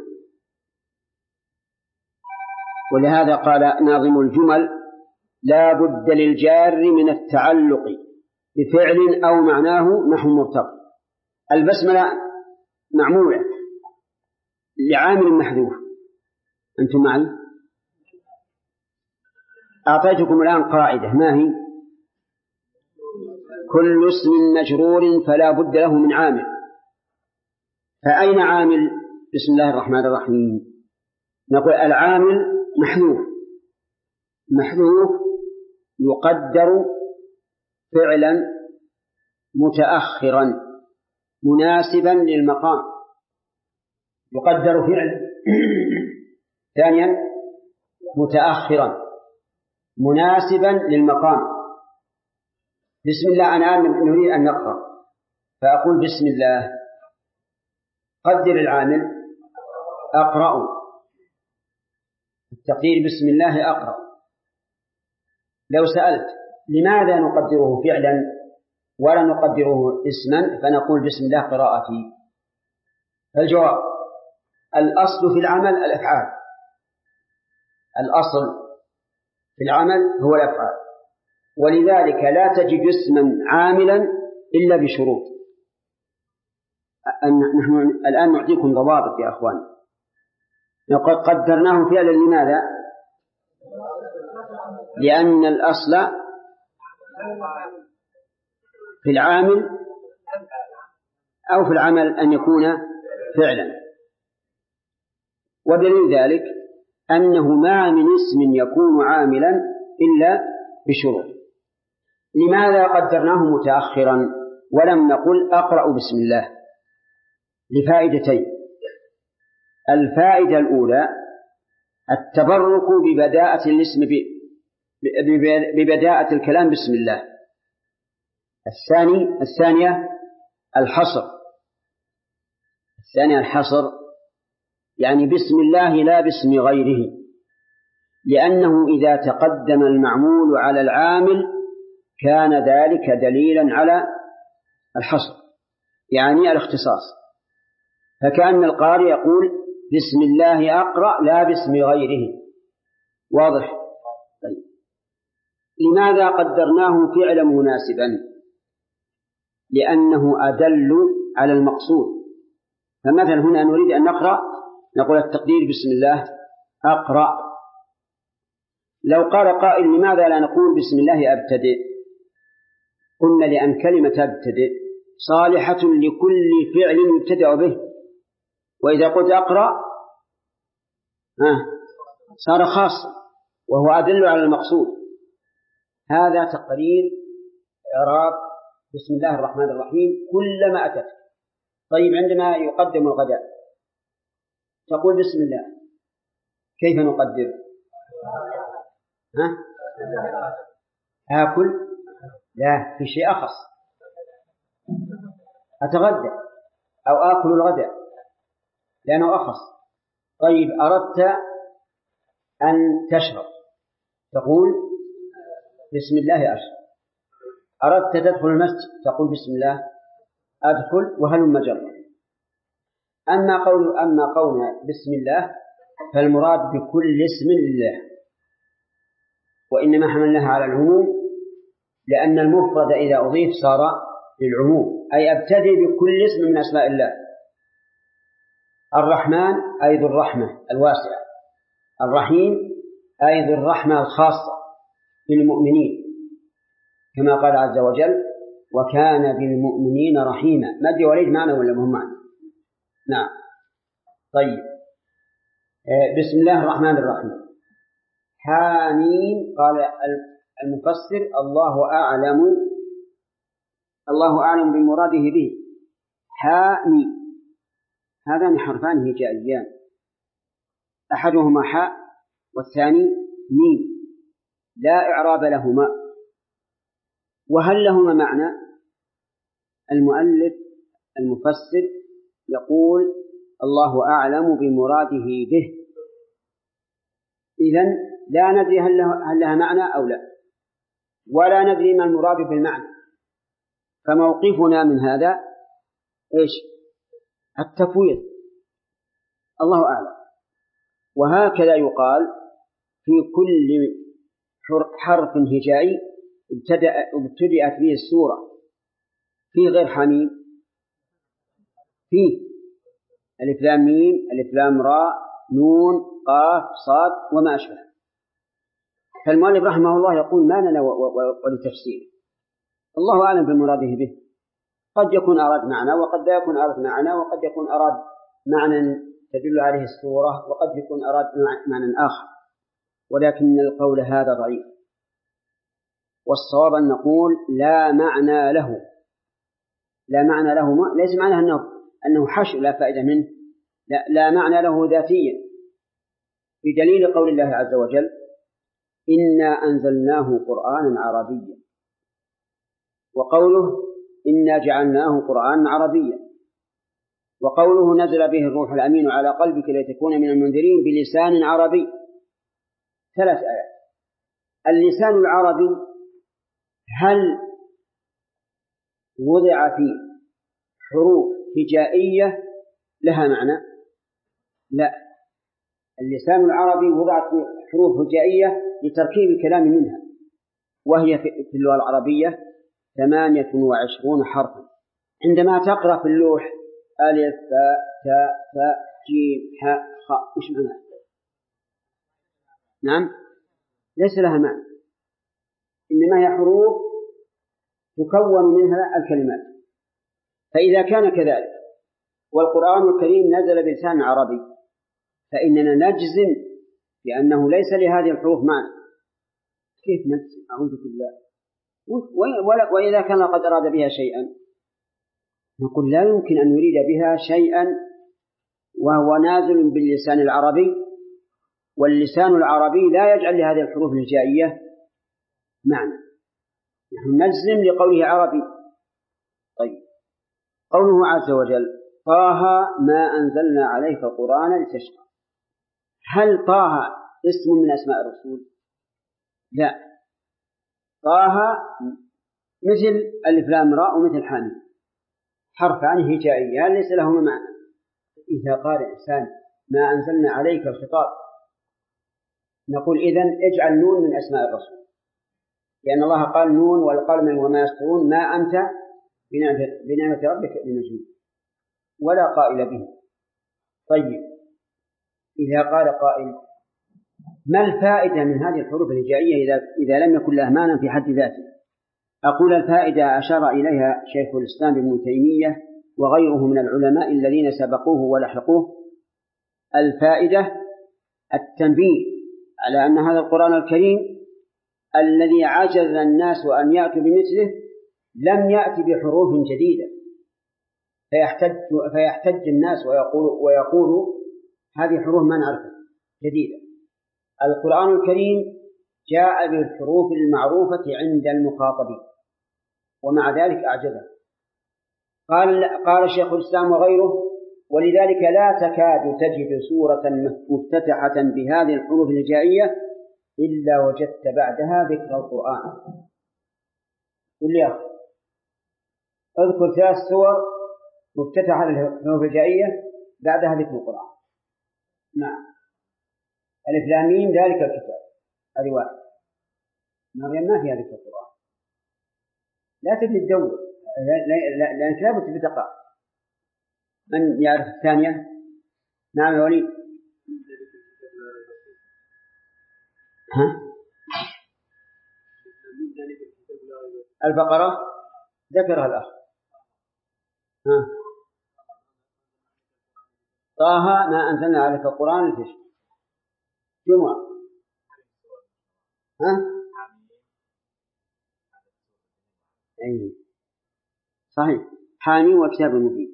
ولهذا قال ناظم الجمل لا بد للجار من التعلق بفعل أو معناه نحو مرتبط. البسملة معمولة لعامل محذوف. أنتم معي؟ أعطيتكم الآن قاعدة، ما هي؟ كل اسم مجرور فلا بد له من عامل. فأين عامل بسم الله الرحمن الرحيم؟ نقول العامل محذوف، محذوف يقدر فعلا متأخرا مناسبا للمقام، يقدر فعل ثانيا متأخرا مناسبا للمقام. بسم الله أنا نريد أن نقرأ، فأقول بسم الله، قدر العامل أقرأ، التقدير بسم الله أقرأ. لو سألت لماذا نقدره فعلا ولا نقدره اسما فنقول بسم الله قراءتي، الجواب الأصل في العمل الأفعال، الأصل في العمل هو الأفعال، ولذلك لا تجد اسما عاملا إلا بشروط. نحن الآن نعطيكم ضوابط يا أخوان. لقد قدرناه فعلا لماذا؟ لأن الأصل في العامل أو في العمل أن يكون فعلا، ودليل ذلك أنه ما من اسم يكون عاملا إلا بشروط. لماذا قدرناه متأخرا ولم نقل أقرأ بسم الله؟ لفائدتين. الفائدة الأولى التبرك ببداءة الاسم ببداءة الكلام بسم الله. الثانية الحصر، يعني بسم الله لا باسم غيره، لأنه إذا تقدم المعمول على العامل كان ذلك دليلا على الحصر، يعني الاختصاص، فكأن القارئ يقول بسم الله أقرأ لا باسم غيره. واضح؟ طيب. لماذا قدرناه فعلا مناسبا؟ لأنه أدل على المقصود. فمثلا هنا نريد أن نقرأ نقول التقدير بسم الله أقرأ. لو قال قائل لماذا لا نقول بسم الله أبتدئ؟ قلنا لأن كلمة أبتدئ صالحة لكل فعل يبتدأ به، وإذا قلت أقرأ صار خاص وهو أدل على المقصود. هذا تقرير إعراب بسم الله الرحمن الرحيم كلما أتت. طيب عندما يقدم الغداء تقول بسم الله، كيف نقدر؟ آكل لا، في شيء أخص. أتغدى أو آكل الغداء لأنه أخص. طيب أردت أن تشرب تقول بسم الله أشرب. أردت تدخل المسجد تقول بسم الله أدخل وهلم جرا. أما قولنا بسم الله فالمراد بكل اسم لله، وإنما حملناها على العموم لأن المفرد إذا أضيف صار للعموم، أي أبتدئ بكل اسم من أسماء الله. الرحمن أي ذو الرحمة الواسعة، الرحيم أي ذو الرحمة الخاصة بالمؤمنين، كما قال عز وجل وكان بالمؤمنين رحيما. ما أدري وليد معنا ولا مهم معنا؟ نعم. طيب بسم الله الرحمن الرحيم. حاميم قال المفسر الله أعلم بمراده به. حامي هذان حرفان هجائيان، أحدهما حاء والثاني ميم لا إعراب لهما. وهل لهما معنى؟ المفسر يقول الله أعلم بمراده به، إذن لا ندري هل لها معنى أو لا، ولا ندري ما المراد بالمعنى، فموقفنا من هذا إيش؟ التفويض، الله أعلم. وهكذا يقال في كل حرف هجائي ابتدأت به السورة في غير حميم، في ألف لام ميم، ألف لام راء، نون، قاف، صاد وما أشبه. فالمؤلف رحمه الله يقول ما لنا ولتفسير، الله أعلم بمراده به. قد يكون أراد معنى وقد لا يكون أراد معنى، وقد يكون أراد معنى تدل عليه السورة وقد يكون أراد معنى آخر، ولكن القول هذا ضعيف، والصواب أن نقول لا معنى له. لا معنى له ليس معناه أنه حشو لا فائدة منه، لا معنى له ذاتيا، بدليل قول الله عز وجل إنا أنزلناه قرآنا عربيا، وقوله إنا جعلناه قرآنا عربيا، وقوله نزل به الروح الأمين على قلبك لتكون من المنذرين بلسان عربي. 3 آيات. اللسان العربي هل وضع فيه حروف هجائية لها معنى؟ لا، اللسان العربي وضعت فيه حروف هجائية لتركيب الكلام منها، وهي في اللغة العربية 28 حرفا. عندما تقرأ في اللوح ألف باء تاء ثاء جيم حاء خاء، وش معنى؟ نعم، ليس لها معنى، إنما هي حروف تكون منها الكلمات. فإذا كان كذلك والقرآن الكريم نزل بلسان عربي فإننا نجزم بأنه ليس لهذه الحروف معنى. كيف نجزم؟ أعوذ بالله. وإذا كان قد أراد بها شيئا نقول لا يمكن أن يريد بها شيئا وهو نازل باللسان العربي، واللسان العربي لا يجعل لهذه الحروف الهجائية معنى، نحن نجزم لقوله عربي. طيب، قوله عز وجل طه ما أنزلنا عليك القرآن لتشقى، هل طه اسم من أسماء الرسول؟ لا، طه مثل ألف لام راء ومثل حامد، حرفان هجائيان ليس لهما معنى. إذا قال الإنسان ما أنزلنا عليك الخطاب نقول إذن اجعل نون من أسماء الرسول، لأن الله قال نون والقلم وما يسطرون ما أنت بنعمة ربك بمجنون، ولا قائل به. طيب، إذا قال قائل ما الفائدة من هذه الحروف الهجائية إذا لم يكن لها معنى في حد ذاته؟ أقول الفائدة أشار إليها شيخ الإسلام ابن تيمية وغيره من العلماء الذين سبقوه ولحقوه. الفائدة التنبيه على أن هذا القرآن الكريم الذي عجز الناس أن يأتوا بمثله لم يأتي بحروف جديدة فيحتج الناس ويقولوا هذه حروف ما نعرفها جديدة. القرآن الكريم جاء بالحروف المعروفة عند المخاطبين، ومع ذلك أعجزه. قال شيخ الإسلام وغيره: ولذلك لا تكاد تجد سورة مفتتحة بهذه الحروف الهجائية إلا وجدت بعدها ذكر القرآن. قل لي اذكر 3 سور مفتتحة بالحروف الهجائية بعدها ذكر القرآن. نعم. ألف لام ميم ذلك الكتاب، هذه واحد. مريم ما فيها ذكر القرآن. لا تبني الدور، لأنك لا بد تقرأ. من يعرف الثانية؟ نعم يا وليد. ها؟ البقرة ذكرها الأخ. ها؟ طه ما أنزلنا عليك القرآن لتشقى. جمعة. ها؟ أي صحيح. حاميم والكتاب المبين.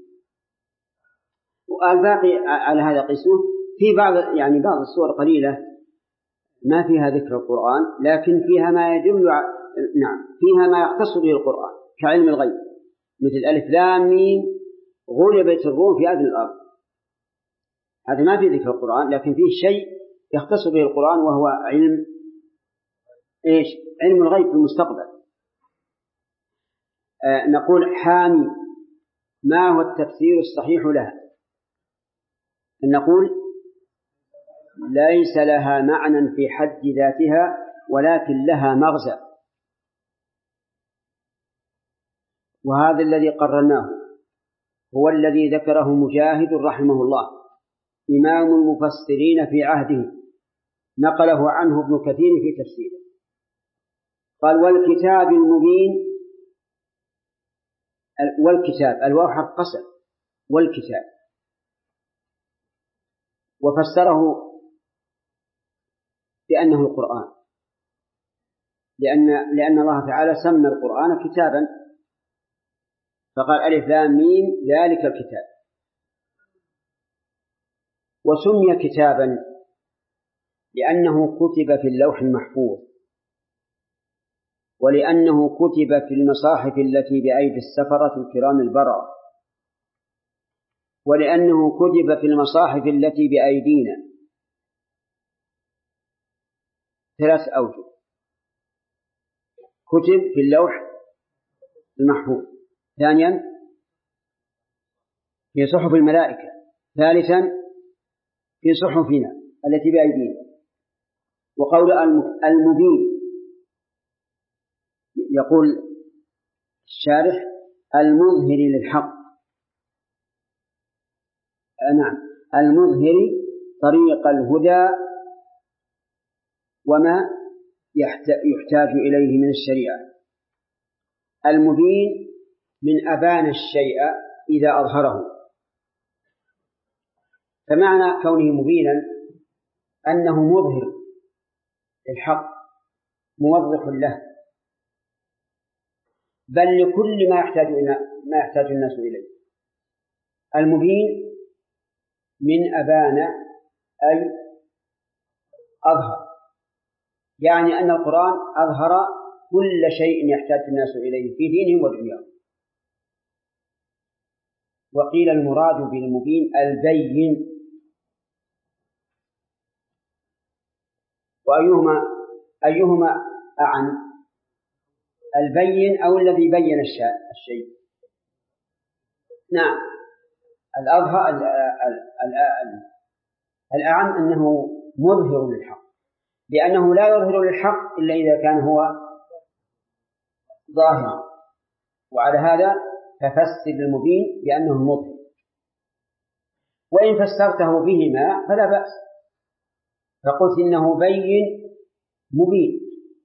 والباقي على هذا قسمه. في بعض السور قليلة ما فيها ذكر القرآن، لكن فيها ما يدل فيها ما يختص به القرآن كعلم الغيب، مثل ألف لام ميم غلبت الروم في أدنى الأرض. هذا ما فيه ذكر القرآن، لكن فيه شيء يختص به القرآن، وهو علم علم الغيب في المستقبل. نقول حامي ما هو التفسير الصحيح لها؟ نقول ليس لها معنى في حد ذاتها، ولكن لها مغزى، وهذا الذي قررناه هو الذي ذكره مجاهد رحمه الله إمام المفسرين في عهده، نقله عنه ابن كثير في تفسيره. قال: والكتاب المبين. والكتاب الواو حرف قسم، والكتاب، وفسره بأنه القرآن، لأن الله تعالى سمى القرآن كتابا، فقال ألف لام ميم ذلك الكتاب. وسمي كتابا لأنه كتب في اللوح المحفوظ، ولأنه كتب في المصاحف التي بأيدي السفرة الكرام البررة، ولأنه كتب في المصاحف التي بأيدينا. 3 أوجه: كتب في اللوح المحفوظ، ثانيا في صحف الملائكة، ثالثا في صحفنا التي بأيدينا. وقول المبين، يقول الشارح: المظهر للحق. نعم، المظهر طريق الهدى وما يحتاج إليه من الشريعة. المبين من أبان الشيء إذا أظهره، فمعنى كونه مبينا أنه مظهر للحق موضح له، بل لكل ما يحتاج الناس إليه. المبين من أبان أي أظهر، يعني أن القرآن أظهر كل شيء يحتاج الناس إليه في دينهم ودنياهم. وقيل المراد بالمبين البين. وأيهما أعم، البين أو الذي بين الشيء؟ نعم، الأظهر الأعم أنه مظهر للحق، لأنه لا يظهر للحق إلا إذا كان هو ظاهرا. وعلى هذا ففسر المبين بأنه مظهر، وإن فسرته بهما فلا بأس، فقلت إنه بين مبين،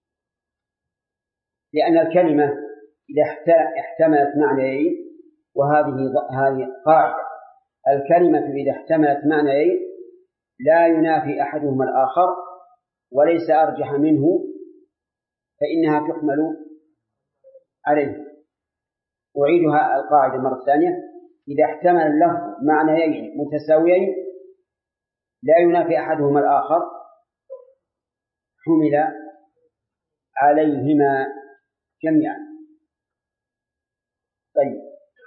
لأن الكلمة إذا احتملت معنيين، وهذه قاعدة: الكلمة إذا احتملت معنيين لا ينافي أحدهما الآخر وليس أرجح منه، فإنها تحمل عليه. أعيدها القاعدة مرة ثانية: إذا احتمل اللفظ معنيين متساويين لا ينافي أحدهما الآخر حمل عليهما جميعا. طيب،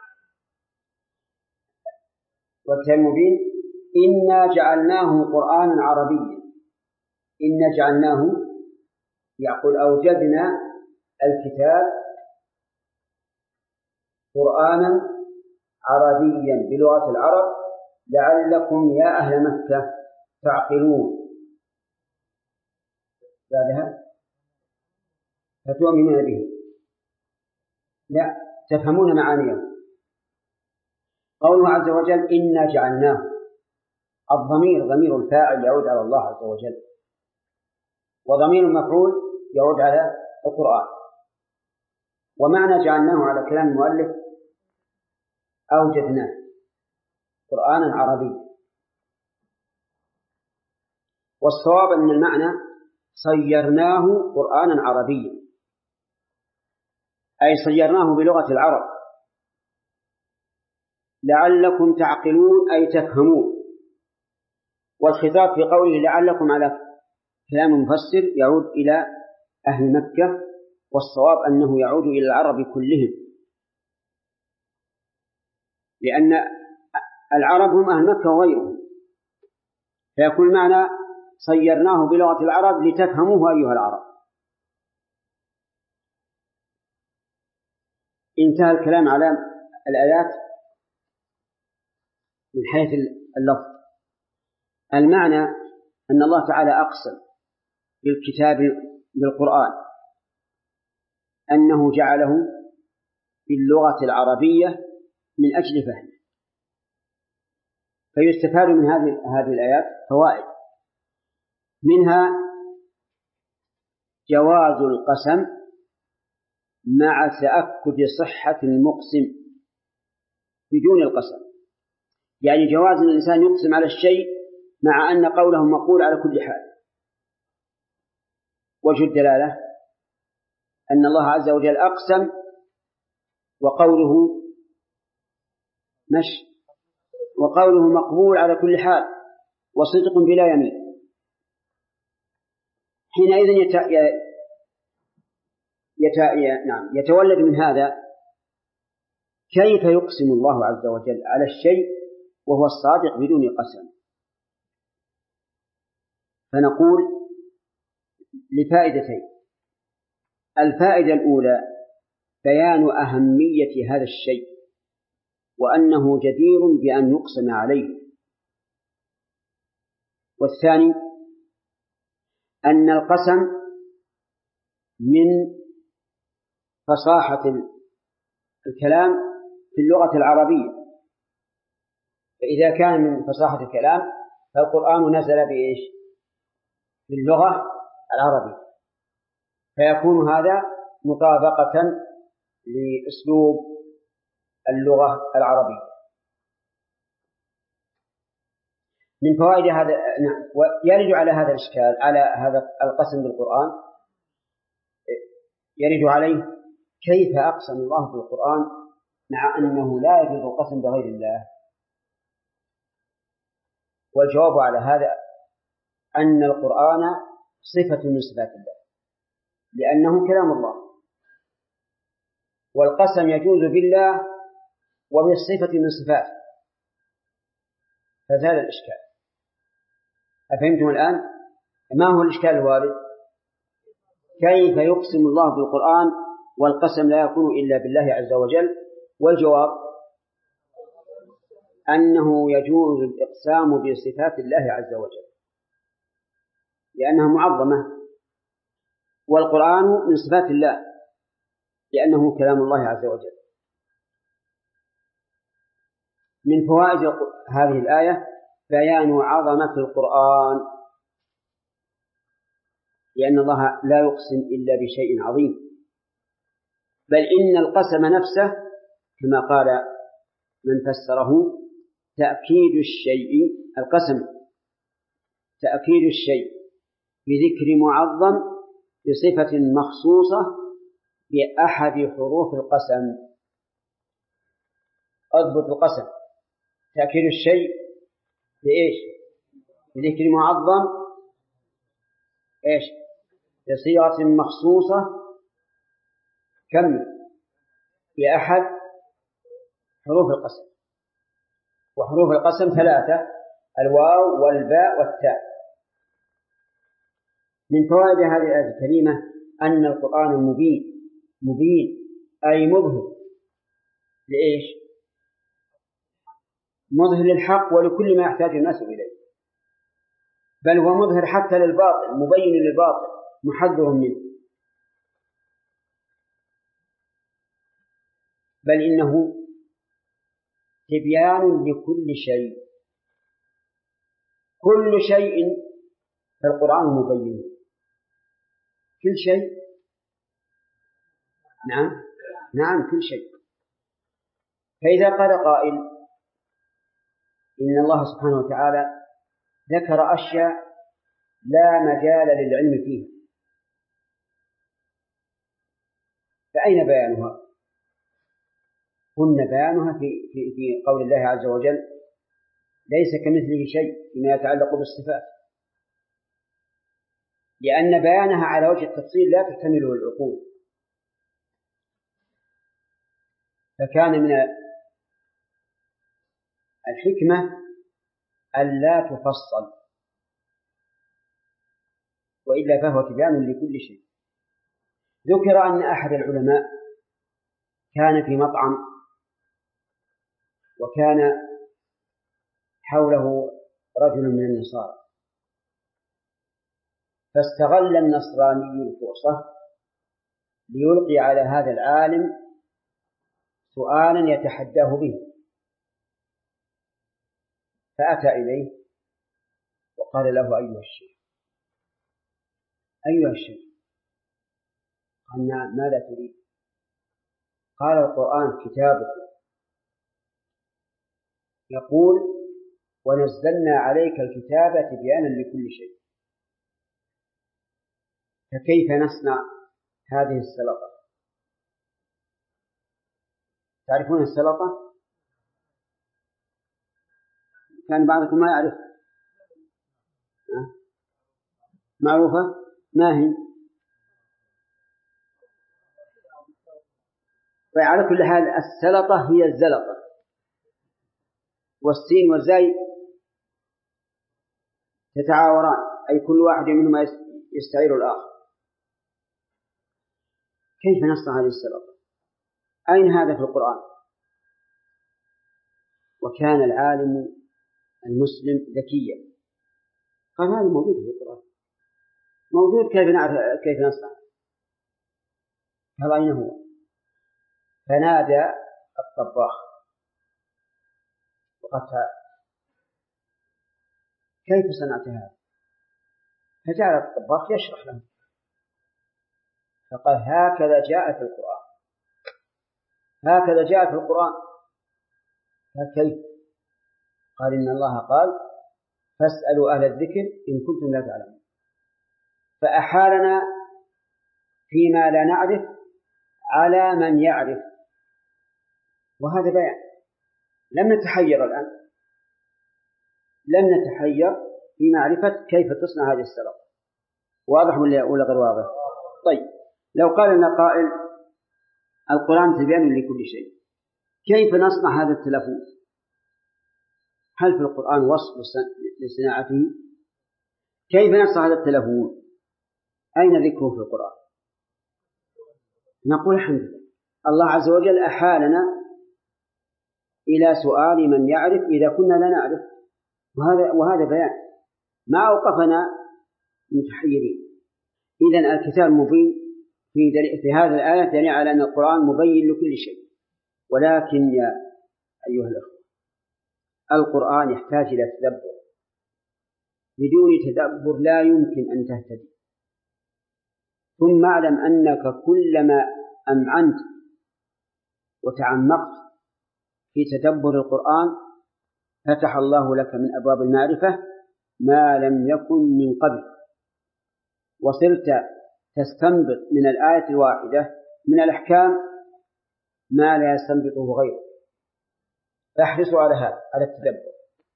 والكتاب المبين إنا جعلناه قرآنا عربيا. إنا جعلناه يقول أوجدنا الكتاب قرآنا عربيا بلغة العرب لعلكم يا أهل مكة تعقلون. بعدها فتؤمنون به، لا تفهمون معانيه. قوله عز وجل إنا جعلناه، الضمير ضمير الفاعل يعود على الله عز وجل، وضمير المفعول يعود على القرآن. ومعنى جعلناه على كلام المؤلف أوجدناه قرآنا عربيا، والصواب أن المعنى صيرناه قرآنا عربيا، أي صيرناه بلغة العرب لعلكم تعقلون أي تفهمون. والخطاب في قوله لعلكم على كلام المفسر يعود إلى أهل مكة، والصواب أنه يعود إلى العرب كلهم، لأن العرب هم أهل مكة وغيرهم، فيكون معنى صيرناه بلغة العرب لتفهموه أيها العرب. انتهى الكلام على الآيات من حيث اللفظ. المعنى أن الله تعالى أقسم بالكتاب بالقرآن أنه جعله باللغة العربية من أجل فهمه. فيستفاد من هذه الآيات فوائد، منها جواز القسم مع تأكد صحة المقسم بدون القسم، يعني جواز الإنسان يقسم على الشيء مع أن قوله مقول على كل حال. وجه الدلالة أن الله عز وجل أقسم وقوله وقوله مقبول على كل حال وصدق بلا يمين. حينئذ يتولد من هذا كيف يقسم الله عز وجل على الشيء وهو الصادق بدون قسم. فنقول لفائدتين: الفائدة الأولى بيان أهمية هذا الشيء وأنه جدير بأن يقسم عليه. والثاني أن القسم من فصاحة الكلام في اللغة العربية، فإذا كان من فصاحة الكلام فالقرآن نزل بإيش؟ باللغة العربية، فيكون هذا مطابقة لأسلوب اللغة العربية. من فوائد هذا يرد على هذا الإشكال، على هذا القسم بالقرآن، يرد عليه كيف أقسم الله بالقرآن مع أنه لا يجوز القسم بغير الله. والجواب على هذا أن القرآن صفة من صفات الله لأنه كلام الله، والقسم يجوز بالله وبالصفة من صفاته، فزال الإشكال. أفهمتم الآن؟ ما هو الإشكال الوارد؟ كيف يقسم الله بالقرآن والقسم لا يكون إلا بالله عز وجل؟ والجواب أنه يجوز الإقسام بصفات الله عز وجل لأنها معظمة، والقرآن من صفات الله لأنه كلام الله عز وجل. من فوائد هذه الآية بيان عظمة القرآن، لأن الله لا يقسم إلا بشيء عظيم، بل إن القسم نفسه كما قال من فسره تأكيد الشيء، القسم تأكيد الشيء بذكر معظم بصفة مخصوصة بأحد حروف القسم. أضبط القسم تأكيد الشيء بإيش؟ بذكر معظم إيش؟ بصيغة مخصوصة كم؟ بأحد حروف القسم. وحروف القسم ثلاثة: الواو والباء والتاء. من فوائد هذه الآية الكريمة أن القرآن مبين أي مظهر لإيش؟ مظهر للحق ولكل ما يحتاج الناس إليه، بل هو مظهر حتى للباطل، مبين للباطل، محذر منه، بل إنه تبيان لكل شيء. كل شيء في القرآن مبين، كل شيء. نعم كل شيء. فإذا قال قائل إن الله سبحانه وتعالى ذكر أشياء لا مجال للعلم فيها، فأين بيانها؟ قلنا بيانها في قول الله عز وجل: ليس كمثله شيء فيما يتعلق بالصفات، لأن بيانها على وجه التفصيل لا تحتمله العقول، فكان من الحكمة ألا تفصل، وإلا فهو تبيان لكل شيء. ذكر أن أحد العلماء كان في مطعم، وكان حوله رجل من النصارى، فاستغل النصراني الفرصة ليلقي على هذا العالم سؤالا يتحداه به، فأتى إليه وقال له: أيها الشيخ. قال: نعم، ماذا تريد؟ قال: القرآن كتابك يقول: ونزلنا عليك الكتاب تبيانا لكل شيء، فكيف نصنع هذه السلطة؟ تعرفون السلطة؟ كان بعضكم ما يعرف. معروفة؟ ما هي؟ فعلى كل حال السلطة هي الزلطة، والسين والزاي تتعاوران، أي كل واحد منهما يستعير الآخر. كيف نصنع هذه السلطة؟ أين هذا في القرآن؟ وكان العالم المسلم ذكيا، قال: هذا موجود في القرآن، موجود، كيف نعرف كيف نصنع؟ قال: أين هو؟ فنادى الطباخ وقال: كيف صنعت هذا؟ فجعل الطباخ يشرح له، فقال: هكذا جاء في القرآن، هكذا جاء في القرآن. قال: كيف؟ قال: إن الله قال: فاسألوا أهل الذكر إن كنتم لا تعلمون. فأحالنا فيما لا نعرف على من يعرف، وهذا بيان. لم نتحير الآن، لم نتحير في معرفة كيف تصنع هذه السلطة. واضح ولا غير واضح؟ طيب، لو قال لنا قائل: القرآن تبيان لكل شيء، كيف نصنع هذا التلفون؟ هل في القرآن وصف لصناعته؟ كيف نصنع هذا التلفون؟ أين ذكره في القرآن؟ نقول: الحمد لله، الله عز وجل أحالنا إلى سؤال من يعرف إذا كنا لا نعرف، وهذا بيان، ما أوقفنا متحيرين. إذن الكتاب مبين في هذه الآية دليل على أن القرآن مبين لكل شيء. ولكن يا أيها الأخوة، القرآن يحتاج إلى تدبر، بدون تدبر لا يمكن أن تهتدي. ثم اعلم أنك كلما أمعنت وتعمقت في تدبر القرآن فتح الله لك من أبواب المعرفة ما لم يكن من قبل، وصرت تستنبط من الآية الواحدة من الأحكام ما لا يستنبطه غيره. فاحرصوا على هذا، على التدبر.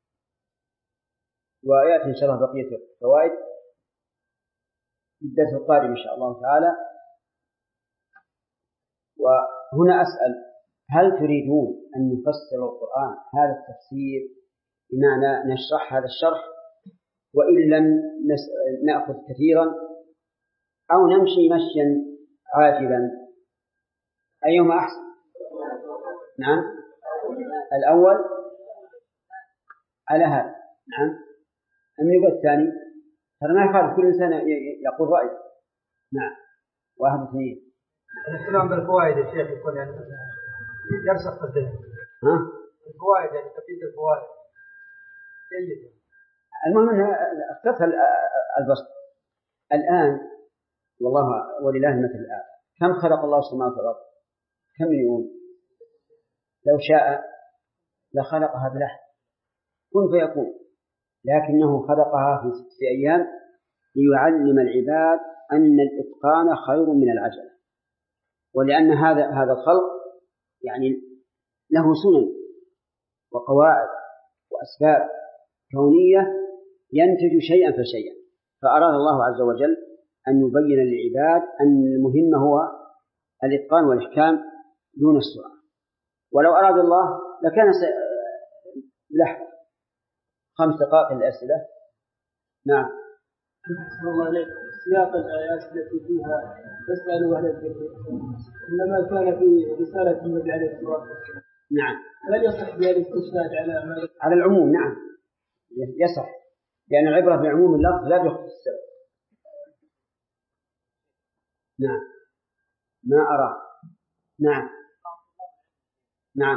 ويأتي إن شاء الله بقية الفوائد في الدرس القادم إن شاء الله تعالى. وهنا أسأل: هل تريدون أن نفسر القرآن هذا التفسير بمعنى نشرح هذا الشرح وإن لم نأخذ كثيرا، أو نمشي مشيا عاجلا؟ أيهما أحسن؟ نعم الأول على هذا. نعم النقطة الثاني ترى ما يخالف، كل إنسان يقول رأي. نعم 1 2. الكلام بالفوائد يا شيخ يكون يعني يرسخ الذهن. الفوائد يعني تفيد الفوائد جيد. المهم أنها اختصر البسط. الآن والله ولله المثل الآن، كم خلق الله السماوات والأرض؟ كم مليون؟ لو شاء لخلقها بلحظة كن فيكون، لكنه خلقها في 6 أيام ليعلم العباد أن الإتقان خير من العجلة، ولأن هذا الخلق يعني له سنن وقواعد وأسباب كونية ينتج شيئا فشيئا، فأراد الله عز وجل أن يبين للعباد أن المهم هو الإتقان والإحكام دون السرعة. ولو أراد الله لكان لحظة 5 دقائق للأسئلة. نعم. أحسن الله عليك. سياق الآيات التي فيها تسألوا أهل الذكر إنما كان في رسالة النبي عليه الصلاة والسلام. نعم. هل يصح بهذا الاستشهاد على العموم؟ نعم يصح، لأن العبرة بعموم اللفظ لا بخصوص السبب. نعم ما أرى. نعم نعم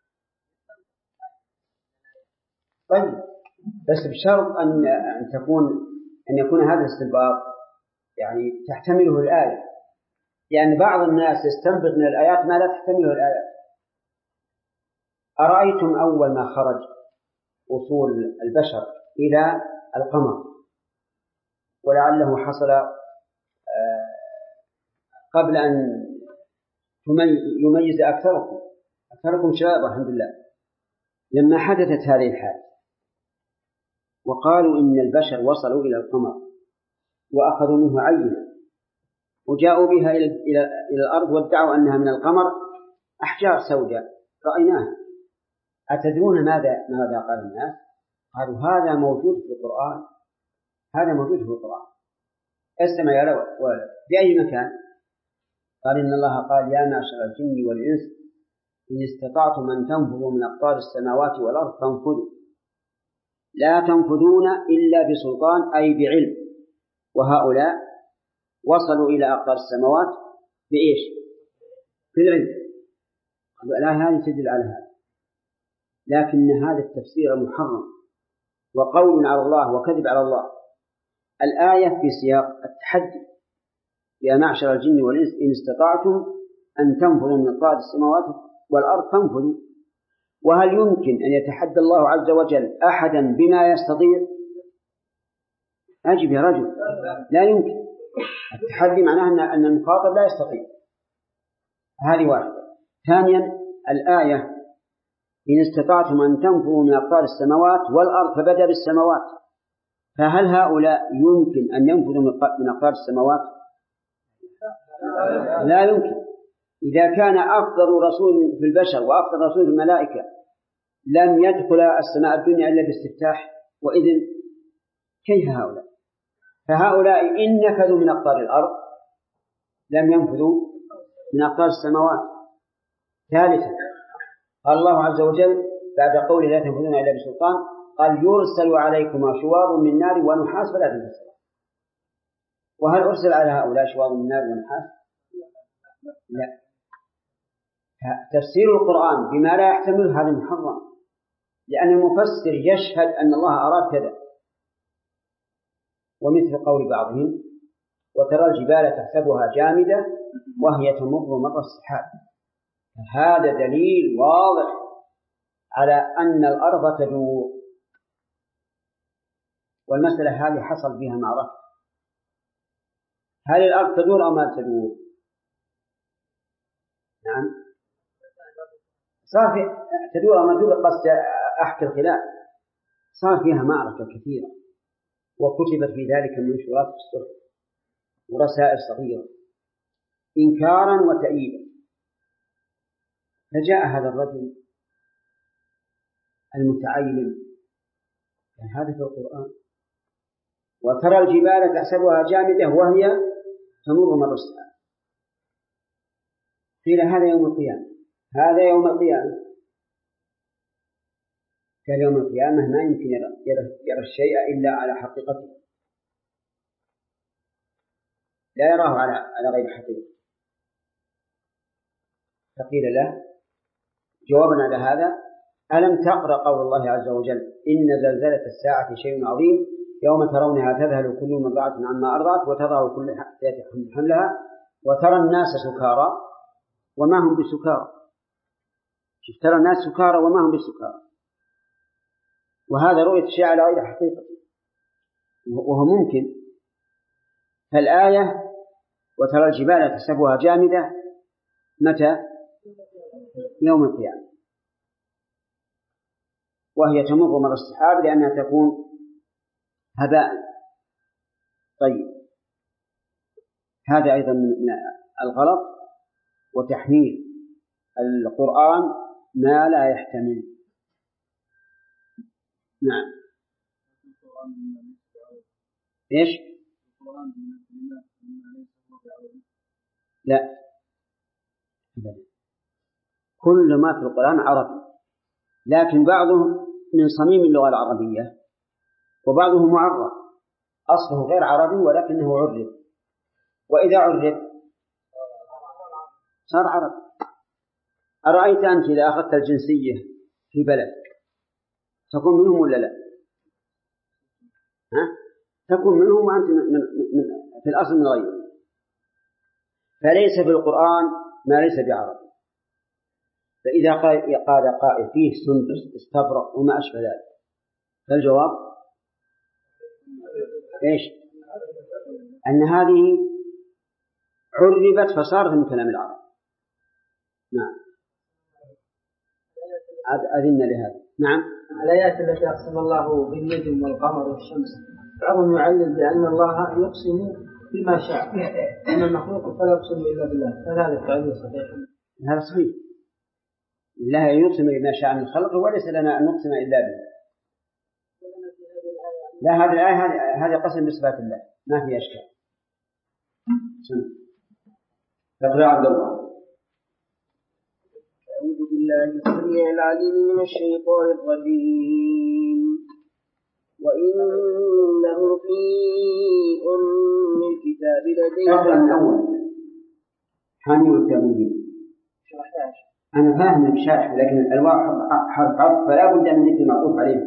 طيب، بس بشرط أن يكون هذا الاستنباط يعني تحتمله الآية، لأن بعض الناس يستنبط من الآيات ما لا تحتمله الآيات. أرأيتم أول ما خرج وصول البشر إلى القمر، ولعله حصل قبل أن يميز أكثركم شباب الحمد لله، لما حدثت هذه الحادثة وقالوا إن البشر وصلوا إلى القمر وأخذوا منه عينة وجاءوا بها إلى الأرض وادعوا أنها من القمر أحجار سوداء رأيناها، أتدرون ماذا قال الناس؟ قالوا هذا موجود في القرآن، هذا موجود في القرآن. استمع يا ولد بأي مكان؟ قال إن الله قال يا معشر الجن والإنس إن استطعتم أن تنفذوا من أقطار السماوات والأرض فانفذوا لا تنفذون إلا بسلطان أي بعلم، وهؤلاء وصلوا إلى أقطار السماوات بإيش؟ بالعلم. قالوا لا هذه تدل على هذا، لكن هذا التفسير محرم وقول على الله وكذب على الله. الآية في سياق التحدي يا معشر الجن والإنس إن استطعتم أن تنفذوا من أقطار السماوات والأرض فانفذوا. وهل يمكن أن يتحدى الله عز وجل أحدا بما يستطيع؟ أجب يا رجل، لا يمكن. التحدي معناه أن المخاطب لا يستطيع. هذه واحدة. ثانيا الآية إن استطعتم أن تنفذوا من أقطار السماوات والأرض فبدأ بالسماوات، فهل هؤلاء يمكن أن ينفذوا من أقطار السماوات؟ لا يمكن. إذا كان أفضل رسول في البشر وأفضل رسول في الملائكة لم يدخل السماء الدنيا إلا باستفتاح، وإذن كيف هؤلاء؟ فهؤلاء إن نفذوا من أقطار الأرض لم ينفذوا من أقطار السماوات. ثالثا قال الله عز وجل بعد قوله لا تنفذون إلا بسلطان قال يرسل عليكما شواظ من نار ونحاس فلا تنتصرون. وهل أرسل على هؤلاء شواظ من نار ونحاس؟ لا. تفسير القرآن بما لا يحتمل هذا محرم، لأن المفسر يشهد أن الله أراد كذا. ومثل قول بعضهم وترى الجبال تحسبها جامدة وهي تمر مر السحاب، هذا دليل واضح على أن الأرض تدور. والمسألة هذه حصل فيها معركة، هل الأرض تدور أو ما تدور؟ نعم صار في تدور أو ما تدور، قصد أحكي الخلاف. صار فيها معركة كثيرة وكتبت في ذلك منشورات في الصحف ورسائل صغيرة إنكارا وتأييدا. فجاء هذا الرجل المتعلم هذا في القرآن وترى الجبال تحسبها جامدة وهي تمر مر السحاب. قيل هذا يوم القيامة، هذا يوم القيامة. قال يوم القيامة ما يمكن يرى الشيء إلا على حقيقته، لا يراه على غير حقيقته. فقيل له جوابنا على هذا: ألم تقرأ قول الله عز وجل: إن زلزلة الساعة شيء عظيم يوم ترونها تذهل كل مرضعة عما أرضعت وتضع كل ذات حملها وترى الناس سكارى وما هم بسكارى. ترى الناس سكارى وما هم بسكارى، وهذا رؤية الشيء على غير حقيقته وهو ممكن. فالآية وترى الجبال تحسبها جامدة متى؟ يوم القيامة، وهي تمر مر السحاب لأنها تكون هباء. طيب، هذا أيضا من الغلط وتحميل القرآن ما لا يحتمل. نعم. إيش؟ لا، كل ما في القرآن عربي، لكن بعضه من صميم اللغة العربية وبعضه معرب أصله غير عربي ولكنه عرب، وإذا عرب صار عربي. أرأيت أنت إذا أخذت الجنسية في بلد تكون منهم ولا لا؟ تكون منهم وأنت في الأصل من غيره. فليس في القرآن ما ليس بعربي. فإذا قال قائل فيه سندس استبرق وما أشبه ذلك، فالجواب إيش؟ أن هذه عربت فصارت من كلام العرب. نعم، أذن لهذا. نعم. الآيات التي أقسم الله بالنجم والقمر والشمس بعضهم يعلل بأن الله يقسم بما شاء، أما المخلوق فلا يقسم إلا بالله، فهذا التعليل صحيح؟ هذا صحيح، الله يقسم بما شاء من خلقه وليس لنا أن نقسم إلا به. لا، هذه الآية هذا قسم بصفات الله ما في أشكال. اقرأ عبد الله. أعوذ بالله السميع العليم من الشيطان الرجيم. وإنه في أم الكتاب لدينا. اقرأ من أول حامل التأويل. أنا فاهم الشرح، لكن الواو حرف عطف فلا بد من ذكر المعطوف عليه.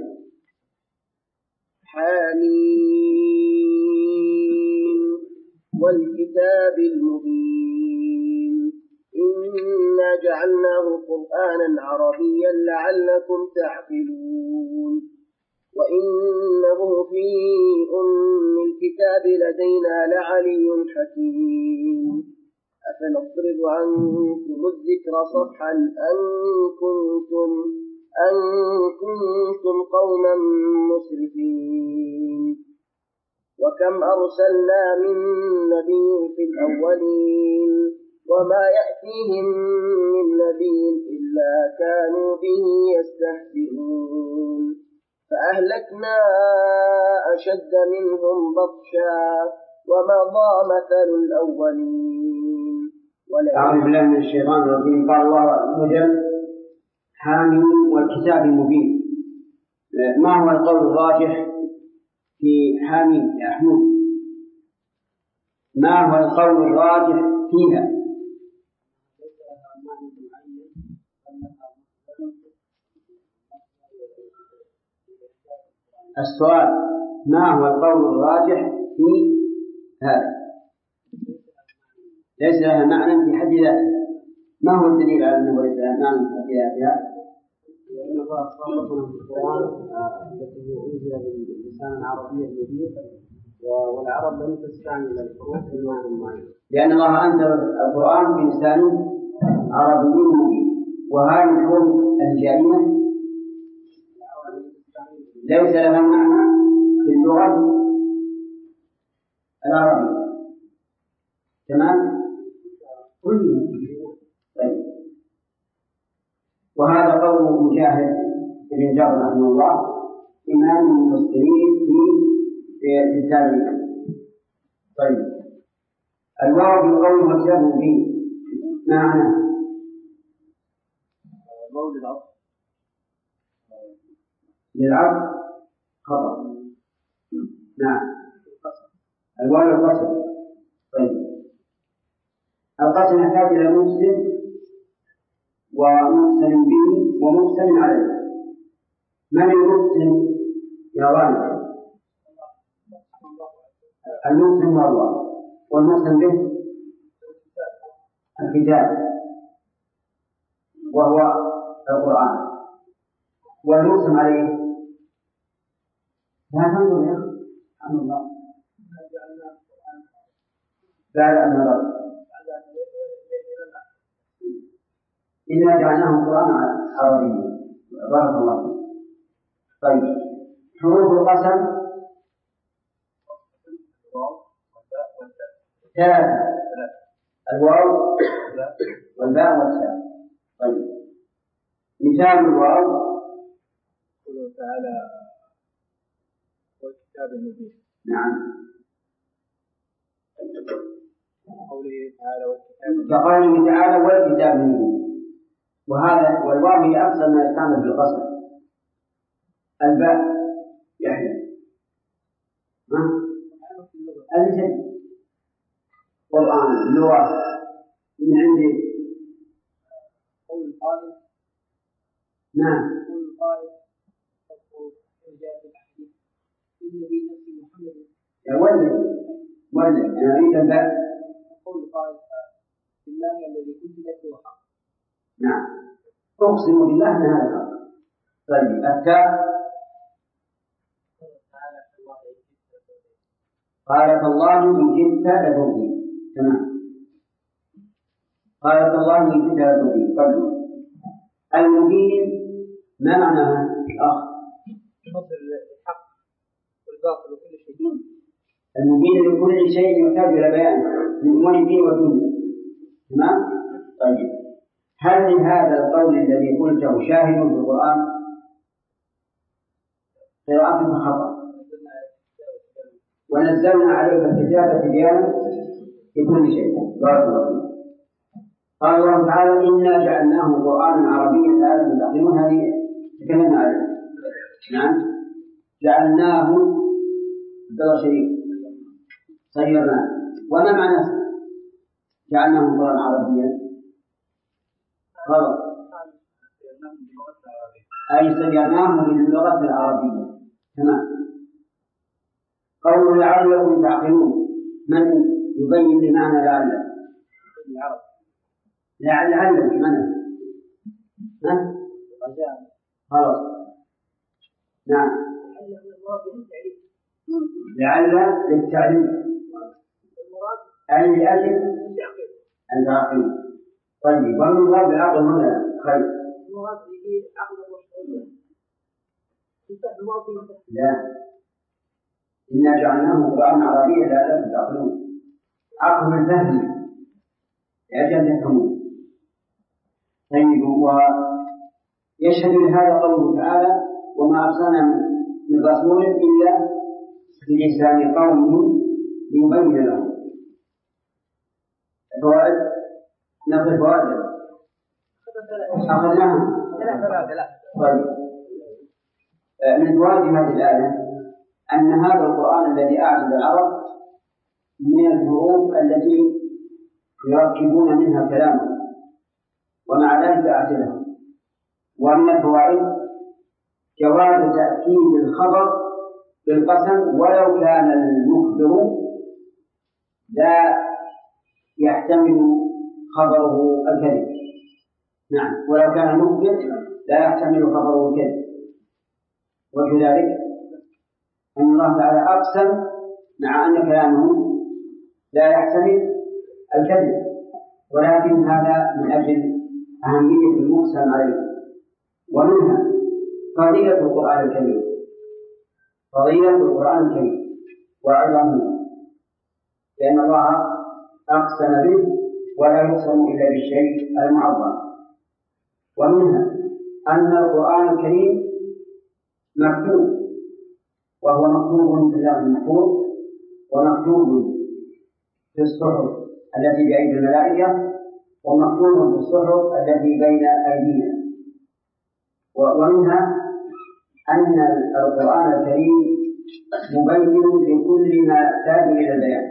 حميم والكتاب المبين إنا جعلناه قرآنا عربيا لعلكم تعقلون. وإنه في أم الكتاب لدينا لعلي حكيم. أفنضرب عنكم الذكر صفحا أن كنتم قوما مسرفين. وكم أرسلنا من نبي في الأولين وما يأتيهم من نبي إلا كانوا به يستهزئون. فأهلكنا أشد منهم بطشا ومضى مثل الأولين. أعوذ بالله من الشيطان الرجيم. قال الله عز وجل: حامل والكتاب المبين. ما هو القول الراجح في حامل يا أحمد؟ ما هو القول الراجح فيها؟ السؤال: ما هو القول الراجح في هذا؟ ليس لها معنى في حد ذاتها. ما هو الدليل على أنه ليس لها معنى في حد ذاتها؟ لأن الله صرفنا في القرآن التي أنزل بلسان عربي مبين، والعرب لم تستعمل الحروف بمعنى معين. لأن الله أنزل القرآن بلسان عربي مبين، وهذه الحروف الهجائية ليس لها معنى في اللغة العربية. تمام؟ طيب. قول مجاهد بن جابر رحمه الله إمام المفسرين في التابعين. طيب الواو في القول وكتاب به ما معناه؟ الواو للعطف. للعطف خطأ. نعم الواو للقسم. طيب القسم يحتاج إلى مسلم ومقسم به ومقسم عليه. من المقسم يا والد؟ المقسم هو الله، والمقسم به الكتاب وهو القرآن، والمقسم عليه لا تنظر يا أخي سبحان الله بعد أن نظر إنا جعلناه قرآنا عربيا. بارك الله فيك. طيب حروف القسم ثلاثة: الواو والباء والتاء. طيب مثال الواو قوله تعالى والكتاب المبين. نعم قوله تعالى والكتاب كقوله تعالى والكتاب المبين. وهذا والواو هي أكثر ما يستعمل في القسم. الباء يحيى الجد قرآن اللغة من عند قول القائل. نعم قول القائل وجاء في الحديث النبي نفس محمد والذي أنا أريد الباء. قول القائل بالله الذي كنت لك وحق. نعم أقسم بالله أن هذا حق. طيب التاء قال تالله إن كدت لتردين. تمام قال تالله إن كدت لتردين. طيب المبين ما معناها أخ؟ مصدر الحق والباطل وكل شيء. المبين لكل شيء يحتاج إلى بيان من أمور الدين والدنيا. تمام. طيب هل لهذا القول الذي قلته شاهد في القرآن؟ قراءته خطأ. ونزلنا عليك الكتاب تبيانا لكل شيء. بارك الله فيك. قال الله تعالى إنا جعلناه قرآنا عربيا لعلكم تعقلون. هذه تكلمنا عليها. نعم جعلناه هذا شيء صيرناه. وما معنى جعلناه قرآنا عربيا؟ غلط. أي صيرناه باللغة العربية. تمام. قول لعلكم تعقلون من يبين بمعنى لعل؟ لعل بمعنى خلاص. نعم لعل للتعليم أي لأجل أن تعقلوا. طيب والمراد بالعقل هنا خير؟ لا إنا جعلناه قرآنا عربيا لعلكم تعقلون. عقل الفهم لأجل تفهمون. طيب ويشهد لهذا قوله تعالى وما أرسلنا من رسول إلا بلسان قومه ليبين لهم. الفوائد نقل فوائد أخذناها. طيب من فوائد هذه الآية أن هذا القرآن الذي أعجز العرب من الحروف التي يركبون منها كلامه ومع ذلك أعجزهم. ومن الفوائد جواز تأكيد الخبر بالقسم ولو كان المخبر لا يحتمل خبره الكذب. نعم ولو كان المخبر لا يحتمل خبره الكذب. وفي ذلك أن الله تعالى أقسم مع أن كلامه لا يحتمل الكذب، ولكن هذا من أجل أهمية المقسم عليه. ومنها فضيلة القرآن الكريم، فضيلة القرآن الكريم وعظمه، لأن الله أقسم به ولا يقسم إلا بالشيء المعظم. ومنها أن القرآن الكريم مكتوب، وهو مكتوب في اللوح المحفوظ، ومكتوب في الصحف التي بأيدي الملائكة، ومكتوب في الصحف التي بين أيدينا. ومنها أن القرآن الكريم مبين لكل ما يحتاج إلى البيان،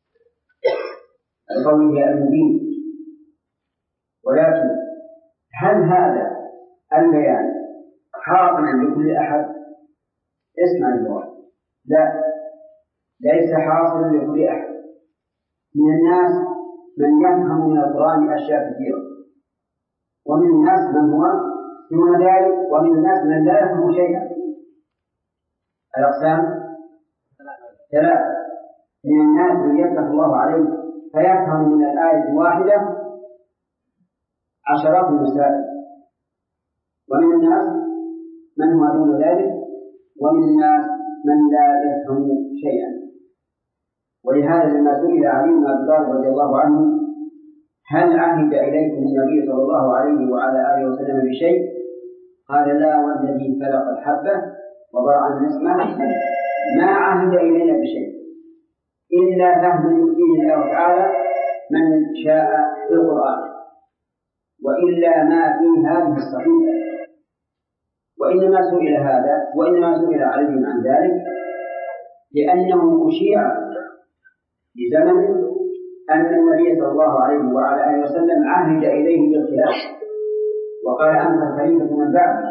قوله المبين. ولكن هل هذا البيان حاصل لكل أحد؟ اسمع الجواب: لا، ليس حاصل لكل أحد. من الناس من يفهم من القرآن أشياء كثيرة، ومن الناس من هو دون ذلك، ومن الناس من لا يفهم شيئا. الأقسام ثلاثة: من الناس من يفتح الله عليه فيفهم من الآية الواحدة عشرات المسائل، ومن الناس من هو دون ذلك، ومن الناس من لا يفهم شيئا. ولهذا لما سئل علي بن أبي طالب رضي الله عنه: هل عهد إليكم النبي صلى الله عليه وعلى آله وسلم بشيء؟ قال: لا والذي فلق الحبة وبرأ النسمة ما عهد إلينا بشيء إلا فهم يؤتيه الله تعالى من شاء في القرآن، وإلا ما في هذه الصحيفة. وإنما سئل علي عن ذلك لأنه أشيع بزمن أن النبي صلى الله عليه وعلى آله وسلم عهد إليه بالخلافة وقال: أنت الخليفة من بعد.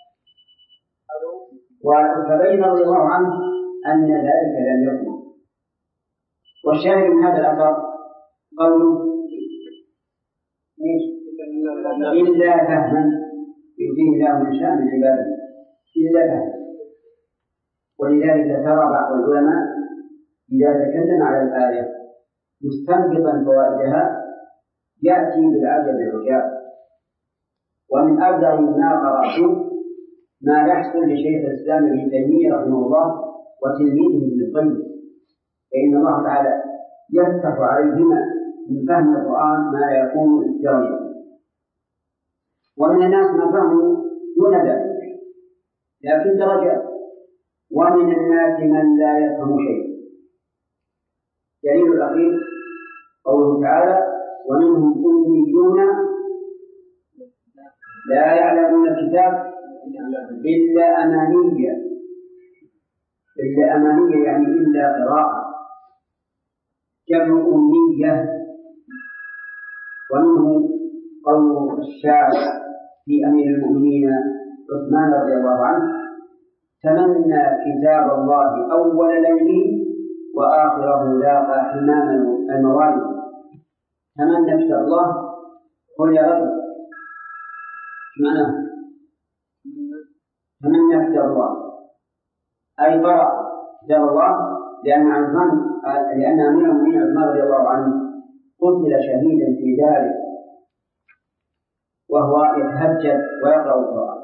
فبين رضي الله عنه أن ذلك لم يكن. والشاهد من هذا الأثر قوله: إلا فهما يؤتيه الله من شاء من عباده، إلا فهم. ولذلك ترى بعض العلماء إذا تكلم على الآية مستنبطا فوائدها يأتي بالعجب العجاب. ومن أبلغ ما قرأته ما يحصل لشيخ الإسلام ابن تيمية رحمه الله وتلميذه ابن القيم، فإن الله تعالى يفتح عليهما من فهم القرآن ما لا يكون جاريا. ومن الناس من فهموا دون ذلك لكن درجات، ومن الناس من لا يفهم شيء. دليل الأخير قوله تعالى: ومنهم أميون لا يعلمون الكتاب إلا أماني. إلا أماني يعني إلا قراءة، جمع أمية. ومنه قول الشاعر في أمير المؤمنين عثمان رضي الله عنه: تمنى كتاب الله أول ليله وآخره لاقى حمام الموالد. تمنى كتاب الله. قل يا رجل معناه تمنى كتاب الله أي قرأ كتاب الله، لأن أمير المؤمنين عثمان رضي الله عنه قتل شهيدا في داره وهو يتهجد ويقرأ القرآن.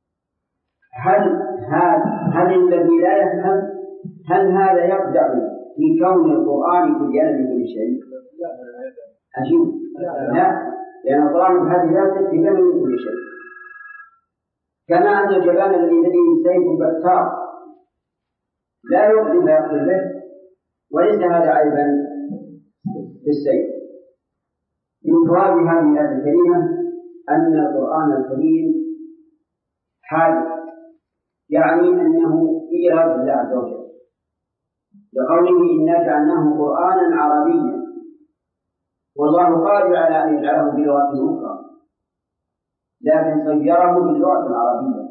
هل الذي لا يفهم هل هذا يقدح في كون القرآن تبيانا لكل شيء؟ عجيب. لا، لأن القرآن بهذه ذاته تبيانا لكل شيء، كما أن الجبان الذي به سيف بتار لا يؤذي فيقتل به، وليس هذا عيبا في السيف. من فوائد هذه الآية الكريمة أن القرآن الكريم حادث، يعني أنه في إرادة الله عز وجل، لقوله: إنا جعلناه قرآنا عربيا، والله قادر على أن يجعله بلغة أخرى، لكن صيره باللغة العربية.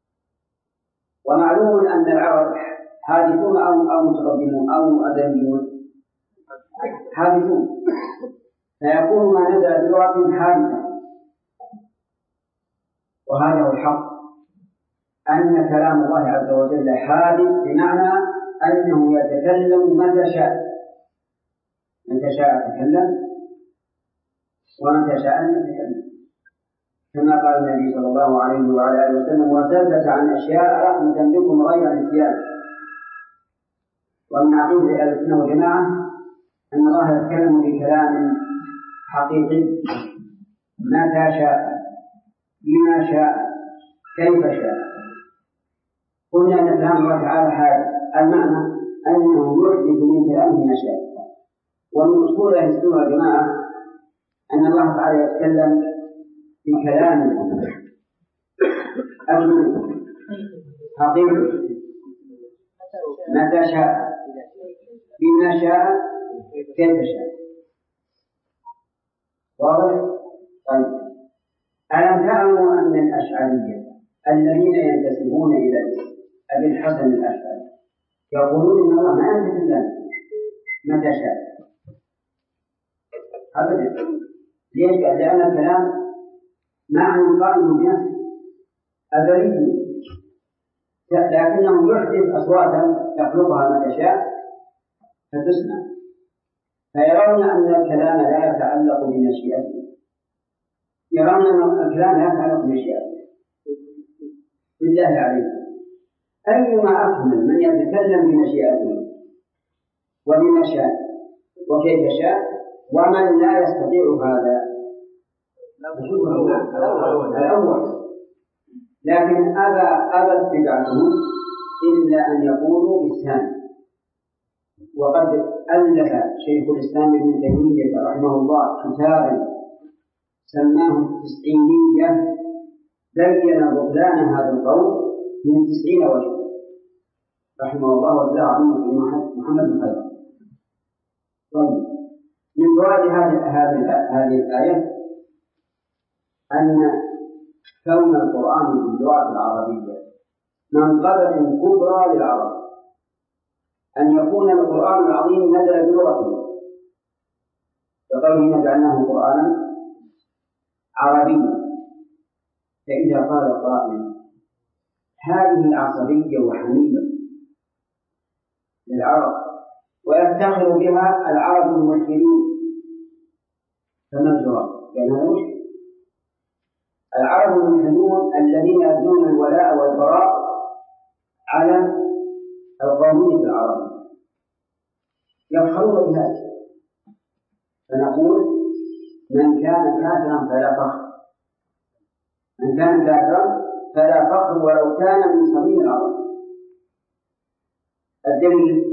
ومعلوم أن العرب حادثون أو متقدمون أو أزليون، حادثون، فيكون ما نزل بلغة حادثة. وهذا هو الحق، أن كلام الله عز وجل حادث، بمعنى أنه يتكلم متى شاء، متى شاء يتكلم ومتى شاء يتكلم، كما قال النبي صلى الله عليه وعلى آله وسلم: وثبت عن أشياء رحمة بكم غير نسيان. ومن عقيدة أهل السنة والجماعة أن الله يتكلم بكلام حقيقي متى شاء بما شاء كيف شاء. قلنا أن كلام الله تعالى حادث، المعنى أنه يحدث من كلامه ما شاء. ومن أصول أهل السنة والجماعة أن الله تعالى يتكلم بكلام أجل حقيقي متى شاء بما شاء كيف شاء. واضح؟ طيب، ألم تعلموا أن الأشعرية الذين ينتسبون إلى أبي الحسن الأشعري يقولون إن الله ما يتكلم متى شاء أبدا. ليش؟ لأن الكلام معنى قائم بنفسه أزلي، لكنه يحدث أصواتا يخلقها متى شاء فتسمع، فيرون أن الكلام لا يتعلق بمشيئته، يرون أن الكلام لا يتعلق بمشيئته. بالله عليكم، أيما أكمل من يتكلم بمشيئته وبما شاء وكيف شاء، ومن لا يستطيع هذا الأول. لكن أبت بدعته إلا أن يقولوا بالثاني. وقد ألف شيخ الإسلام ابن تيمية رحمه الله كتابا سماه التسعينية بين بطلان هذا القول من 90 وجه رحمه الله وجزاه عنه محمد بن خير. طيب، من فوائد هذه الآية أن كون القرآن باللغة العربية منقبة كبرى للعرب، أن يكون القرآن العظيم نزل بلغته، فقوله جعلناه قرآنا عربيا. فإذا قال قائل هذه العصبية وحمية للعرب ويفتخر بها العرب الملحدون، فما الجواب؟ لأن هذا مشكل. العرب الملحدون الذين يبنون الولاء والبراء على القومية العربية يفخرون بهذا، فنقول من كان كافرا فلا فخر، من كان كافرا فلا فخر ولو كان من صميم العرب. الدليل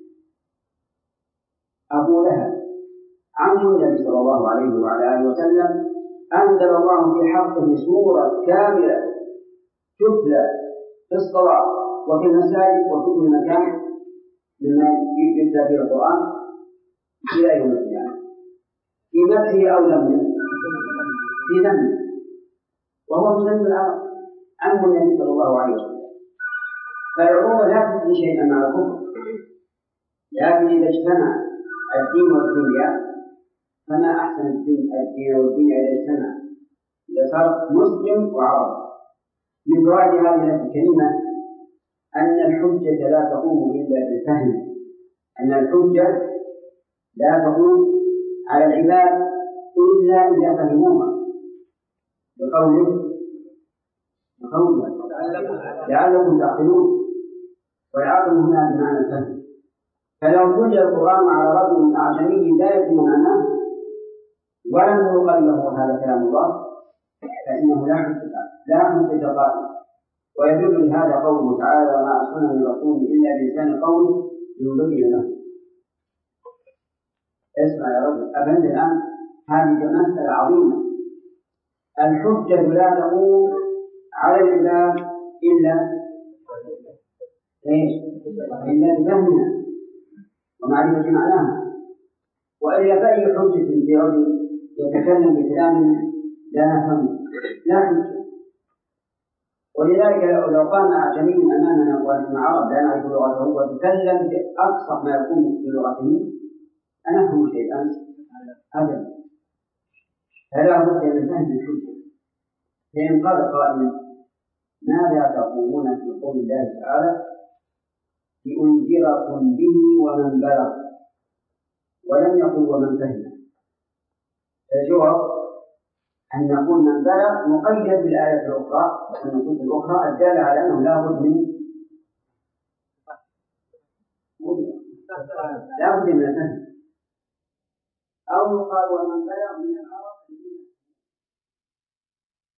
أبو لهب عم النبي صلى الله عليه وعلى آله وسلم أنزل الله في حقه سورة كاملة تتلى في الصلاة وفي المساجد وفي كل مكان مما يتلى في القرآن إلى يوم القيامة، في مدحه أو ذمه، في ذمه، وهو مسلم العرب عم النبي صلى الله عليه وسلم. فالعلوم لا تثني شيئا مع الكفر، لكن إذا اجتمع الدين والدنيا فما أحسن الدين والدنيا إذا اجتمع، إذا صار مسلم وعربي. من فوائد هذه الكلمة أن الحجة لا تقوم إلا بالفهم، أن الحجة لا تقوم على العباد إلا إذا فهموها، بقوله لعلكم تعقلون، والعقل هنا بمعنى الفهم. فلو تلي القرآن على رجل أعجمي لا يفهم معناه ولم يقل له هذا كلام الله فإنه لا حجة قائمة. ويدل لهذا قوله تعالى وما أرسلنا من رسول إلا بلسان قوله ليبين له. اسمع يا رجل، أفهمت الآن؟ هذه مسألة عظيمة. الحجة لا تقوم على العباد إلا بفهمها ومعرفة معناها، وإلا فأي حجة في رجل يتكلم بكلام لا نفهمه لا حجة. ولذلك لو قام أعجمي أمامنا ونحن عرب لا نعرف لغته وتكلم بأقصى ما يكون في لغته أنفهم شيئا أبدا، فلا بد من فهم الحجة. فإن قال قائل ماذا تقولون في قول الله تعالى لأنذركم به ومن بلغ ولم يقل ومن فهم؟ الجواب أن نقول من بلغ مقيد بالآية الأخرى والنصوص الأخرى الدالة على أنه لا بد من الفهم، أو يقال ومن بلغ من العرب